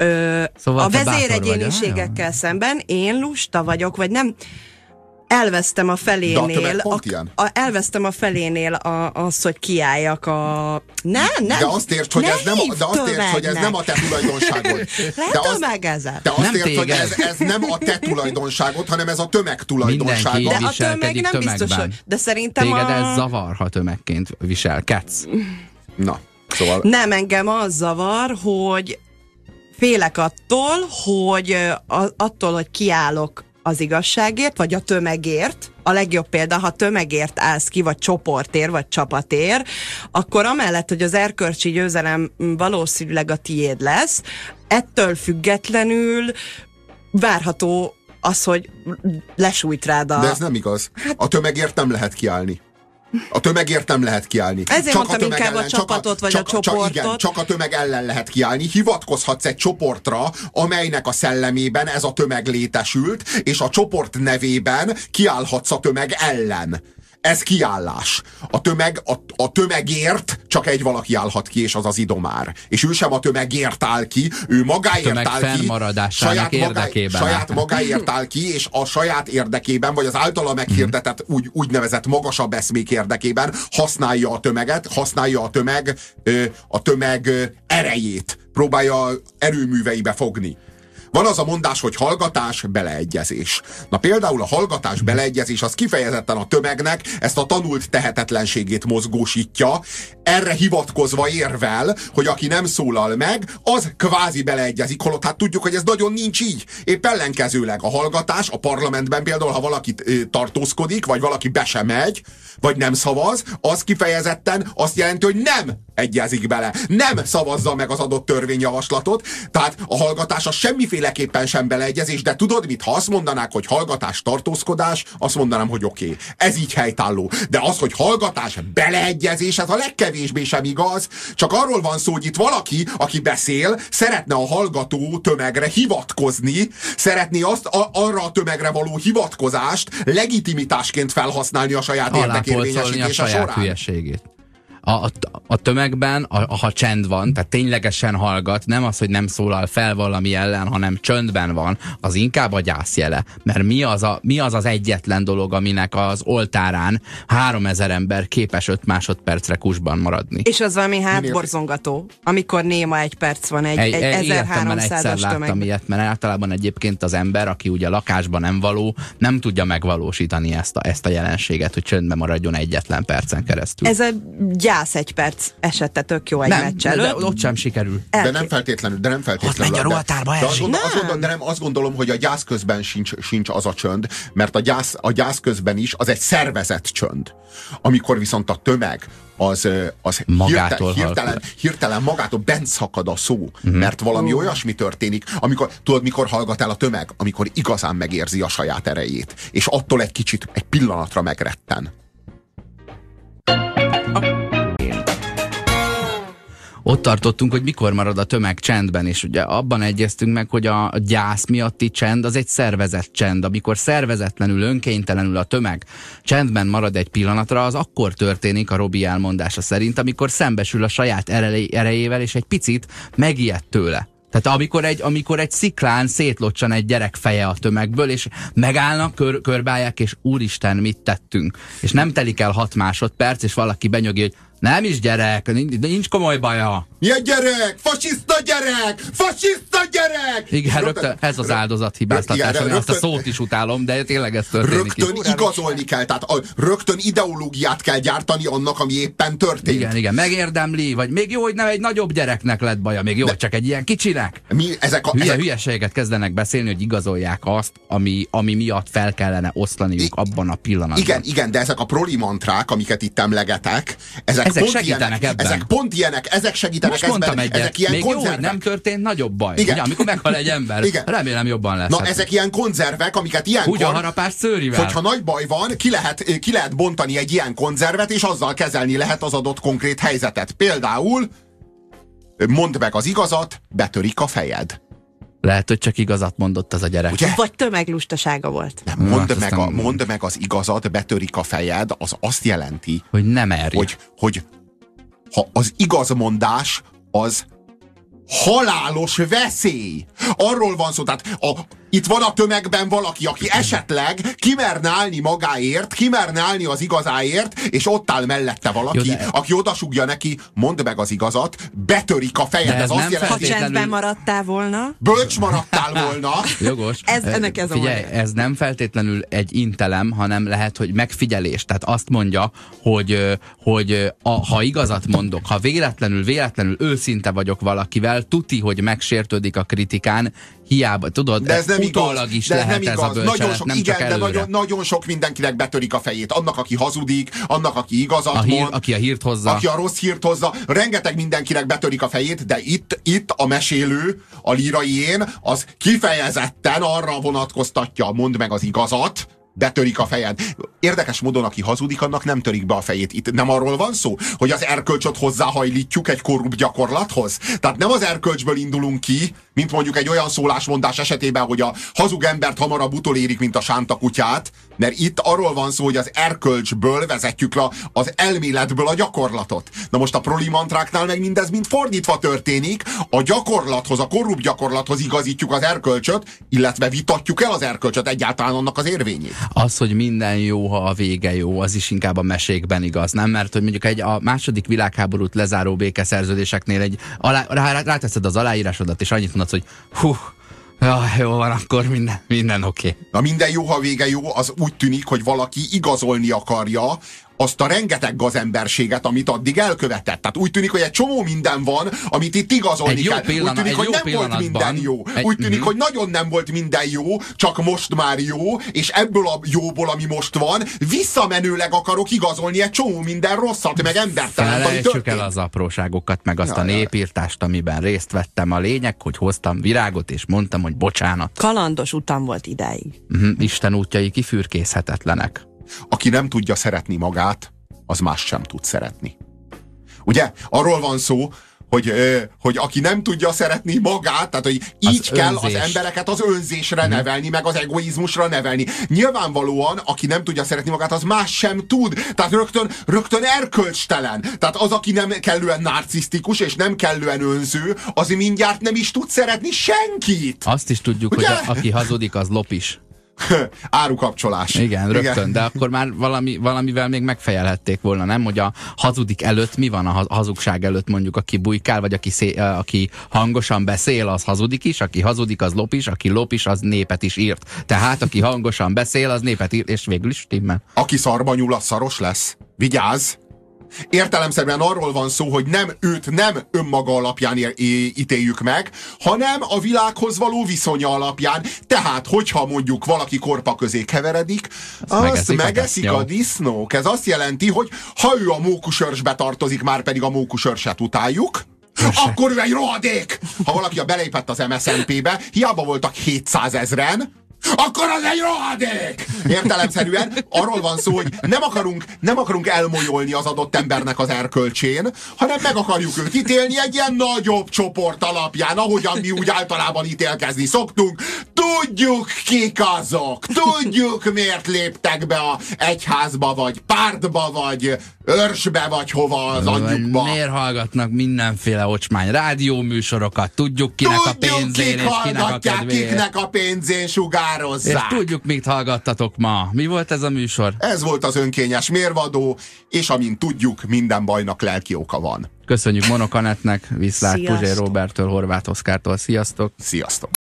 Szóval a te bátor vezéregyéniségekkel szemben én lusta vagyok, vagy nem. Elvesztem a felénél, elvesztem a felénél az, hogy kiálljak a... Nem. De azt értsd, hogy ez nem a te tulajdonságod. De azt értsd, hogy ez nem a te tulajdonságod, hanem ez a tömeg tulajdonsága. Mindenki de a tömeg nem tömegben. biztos, hogy... De szerintem téged ez zavar, ha tömegként viselkedsz. Na, szóval... Nem, engem az zavar, hogy félek attól, hogy kiállok az igazságért, vagy a tömegért. A legjobb példa, ha tömegért állsz ki, vagy csoportért, vagy csapatért, akkor amellett, hogy az erkölcsi győzelem valószínűleg a tiéd lesz, ettől függetlenül várható az, hogy lesújt rád De ez nem igaz. A tömegért nem lehet kiállni. A tömegért nem lehet kiállni. Ezért mondtam inkább a csapatot, vagy a csoportot. Igen, csak a tömeg ellen lehet kiállni. Hivatkozhatsz egy csoportra, amelynek a szellemében ez a tömeg létesült, és a csoport nevében kiállhatsz a tömeg ellen. Ez kiállás. A tömegért csak egy valaki állhat ki, és az az Idomár. És ő sem a tömegért áll ki, ő magáért áll ki. Saját magáért áll ki, és a saját érdekében, vagy az általa meghirdetett úgynevezett magasabb eszmék érdekében használja a tömeget, használja a tömeg erejét. Próbálja erőműveibe fogni. Van az a mondás, hogy hallgatás, beleegyezés. Na például a hallgatás, beleegyezés az kifejezetten a tömegnek ezt a tanult tehetetlenségét mozgósítja, erre hivatkozva érvel, hogy aki nem szólal meg, az kvázi beleegyezik, holott hát tudjuk, hogy ez nagyon nincs így. Épp ellenkezőleg a hallgatás, a parlamentben például, ha valaki tartózkodik, vagy valaki be sem megy, vagy nem szavaz, az kifejezetten azt jelenti, hogy nem egyezik bele. Nem szavazza meg az adott törvényjavaslatot, tehát a hallgatás az semmiféleképpen sem beleegyezés, de tudod mit? Ha azt mondanák, hogy hallgatás, tartózkodás, azt mondanám, hogy oké. Ez így helytálló. De az, hogy hallgatás, beleegyezés, ez a legkevésbé sem igaz, csak arról van szó, hogy itt valaki, aki beszél, szeretne a hallgató tömegre hivatkozni, szeretné arra a tömegre való hivatkozást legitimitásként felhasználni a saját érdekérvényesítése során. Hülyeségét. A tömegben, ha csend van, tehát ténylegesen hallgat, nem az, hogy nem szólal fel valami ellen, hanem csöndben van, az inkább a gyászjele. Mert mi az az egyetlen dolog, aminek az oltárán 3000 ember képes 5 másodpercre kusban maradni. És az valami hátborzongató, amikor néma egy perc van egy 1300-as láttam ilyet, mert általában egyébként az ember, aki ugye lakásban nem való, nem tudja megvalósítani ezt a jelenséget, hogy csöndben maradjon egyetlen percen keresztül. Ez a gyász egy perc esette tök jó egy meccs előtt. De ott sem sikerül. De nem feltétlenül. Ott megy a ruhatárba esik. De azt gondolom, hogy a gyász közben sincs az a csönd, mert a gyász közben is az egy szervezett csönd. Amikor viszont a tömeg az hirtelen magától bent szakad a szó, mert valami olyasmi történik, mikor hallgat el a tömeg, amikor igazán megérzi a saját erejét, és attól egy pillanatra megretten. Ott tartottunk, hogy mikor marad a tömeg csendben, és ugye abban egyeztünk meg, hogy a gyász miatti csend az egy szervezett csend. Amikor szervezetlenül, önkénytelenül a tömeg csendben marad egy pillanatra, az akkor történik a Robi elmondása szerint, amikor szembesül a saját erejével, és egy picit megijed tőle. Tehát amikor egy sziklán szétlocsan egy gyerek feje a tömegből, és megállnak, körbeállják, és úristen, mit tettünk? És nem telik el 6 másodperc, és valaki benyögi, hogy nem is gyerek, nincs komoly baja. Milyen gyerek? Fasiszta gyerek! Fasiszta gyerek! Igen, rögtön ez az áldozathibáztatás, ami azt a szót is utálom, de tényleg ez történik. Rögtön igazolni kell, tehát rögtön ideológiát kell gyártani annak, ami éppen történt. Igen, megérdemli, vagy még jó, hogy nem egy nagyobb gyereknek lett baja, még jó, hogy csak egy ilyen kicsinek. Hülyeséget kezdenek beszélni, hogy igazolják azt, ami miatt fel kellene oszlaniuk abban a pillanatban. Igen, de ezek a proli mantrák, amiket itt emlegetek, ezek segítenek ebben. Ezek pont ilyenek, ezek segítenek ebben. Ezek ilyen még konzervek. jó, hogy nem történt nagyobb baj. Igen. Ugye, amikor meghal egy ember, igen. Remélem jobban lesz. Na, ezek ilyen konzervek, amiket ilyenkor... Úgy a harapás szőrivel. Hogyha nagy baj van, ki lehet bontani egy ilyen konzervet, és azzal kezelni lehet az adott konkrét helyzetet. Például, mondd meg az igazat, betörik a fejed. Lehet, hogy csak igazat mondott az a gyerek. Ugye? Vagy tömeglustasága volt. Nem, mondd meg az igazat, betörik a fejed, az azt jelenti, hogy nem merj. Hogy ha az igazmondás az halálos veszély. Arról van szó, tehát itt van a tömegben valaki, aki esetleg kimerne állni magáért, kimerne állni az igazáért, és ott áll mellette valaki, jó, aki odasugja neki, mondd meg az igazat, betörik a fejed. Ez azt jelenti, ha csendben maradtál volna. bölcs maradtál volna. Jogos. Ennek ez a Figyelj, mondja. ez nem feltétlenül egy intelem, hanem lehet, hogy megfigyelés. Tehát azt mondja, hogy ha igazat mondok, ha véletlenül őszinte vagyok valakivel, tuti, hogy megsértődik a kritikán, hiába, tudod, De ez nem utólag igaz. is De ez lehet nem ez a igaz. bölcselet, Nagyon sok, nem igen, csak de előre. nagyon sok mindenkinek betörik a fejét. Annak, aki hazudik, annak, aki igazat mond, Aki a hírt hozza. aki a rossz hírt hozza. Rengeteg mindenkinek betörik a fejét, de itt a mesélő, a lírai én, az kifejezetten arra vonatkoztatja, mondd meg az igazat, betörik a fejed. Érdekes módon, aki hazudik, annak nem törik be a fejét. Itt nem arról van szó, hogy az erkölcsöt hozzáhajlítjuk egy korrupt gyakorlathoz. Tehát nem az erkölcsből indulunk ki, mint mondjuk egy olyan szólásmondás esetében, hogy a hazug embert hamarabb utolérik, mint a sánta kutyát, mert itt arról van szó, hogy az erkölcsből vezetjük le az elméletből a gyakorlatot. Na most a prolimantráknál meg mindez mind fordítva történik, a gyakorlathoz, a korrupt gyakorlathoz igazítjuk az erkölcsöt, illetve vitatjuk el az erkölcsöt, egyáltalán annak az érvényét. Az, hogy minden jó, ha a vége jó, az is inkább a mesékben igaz, nem? Mert hogy mondjuk a második világháborút lezáró békeszerződéseknél ráteszed az aláírásodat, és annyit mondod, hogy hú, jó van, akkor minden oké. Na minden jó, ha vége jó, az úgy tűnik, hogy valaki igazolni akarja azt a rengeteg gazemberséget, amit addig elkövetett. Tehát úgy tűnik, hogy egy csomó minden van, amit itt igazolni kell. Úgy tűnik, hogy nem volt minden jó. Úgy tűnik, hogy nagyon nem volt minden jó, csak most már jó, és ebből a jóból, ami most van, visszamenőleg akarok igazolni egy csomó minden rosszat, meg embertelent, ami Felejtsük történt. el az apróságokat, meg azt a népírtást, amiben részt vettem. A lényeg, hogy hoztam virágot, és mondtam, hogy bocsánat. Kalandos után volt idáig. Isten útjai kifürkészhetetlenek. Aki nem tudja szeretni magát, az más sem tud szeretni. Ugye? Arról van szó, hogy aki nem tudja szeretni magát, tehát hogy így az kell önzés. az embereket az önzésre nevelni, meg az egoizmusra nevelni. Nyilvánvalóan, aki nem tudja szeretni magát, az más sem tud. Tehát rögtön erkölcstelen. Tehát az, aki nem kellően narcisztikus és nem kellően önző, az mindjárt nem is tud szeretni senkit. Azt is tudjuk, Ugye? hogy aki hazudik, az lopis. Árukapcsolás. Igen, rögtön, de akkor már valamivel még megfejelhették volna, nem? Hogy a hazudik előtt mi van a hazugság előtt, mondjuk aki bujkál, vagy aki hangosan beszél, az hazudik is, aki hazudik, az lop is, aki lop is, az népet is írt. Tehát aki hangosan beszél, az népet írt, és végül is stimmel. Aki szarba nyúl, az szaros lesz. Vigyázz! Értelemszerűen arról van szó, hogy őt nem önmaga alapján ítéljük meg, hanem a világhoz való viszonya alapján. Tehát, hogyha mondjuk valaki korpa közé keveredik, azt megeszik a disznók. Ez azt jelenti, hogy ha ő a mókusörsbe tartozik, már pedig a mókusörset utáljuk, akkor ő egy rohadék! Ha valaki belépett az MSZNP-be, hiába voltak 700 000-en, akkor az egy rohadék! Értelemszerűen arról van szó, hogy nem akarunk elmolyolni az adott embernek az erkölcsén, hanem meg akarjuk őt ítélni egy ilyen nagyobb csoport alapján, ahogyan mi úgy általában ítélkezni szoktunk. Tudjuk, kik azok! Tudjuk, miért léptek be a egyházba, vagy pártba, vagy őrsbe, vagy hova az anyjukba. Miért hallgatnak mindenféle ocsmány rádióműsorokat? Tudjuk, kinek a pénzén és kinek a kedvéért. Kiknek a pénzén sugározzák. És tudjuk, mit hallgattatok ma. Mi volt ez a műsor? Ez volt az önkényes mérvadó, és amint tudjuk, minden bajnak lelki oka van. Köszönjük Monokanettnek, viszlát Sziasztok. Puzsér Roberttől, Horváth Oszkártól. Sziasztok! Sziasztok!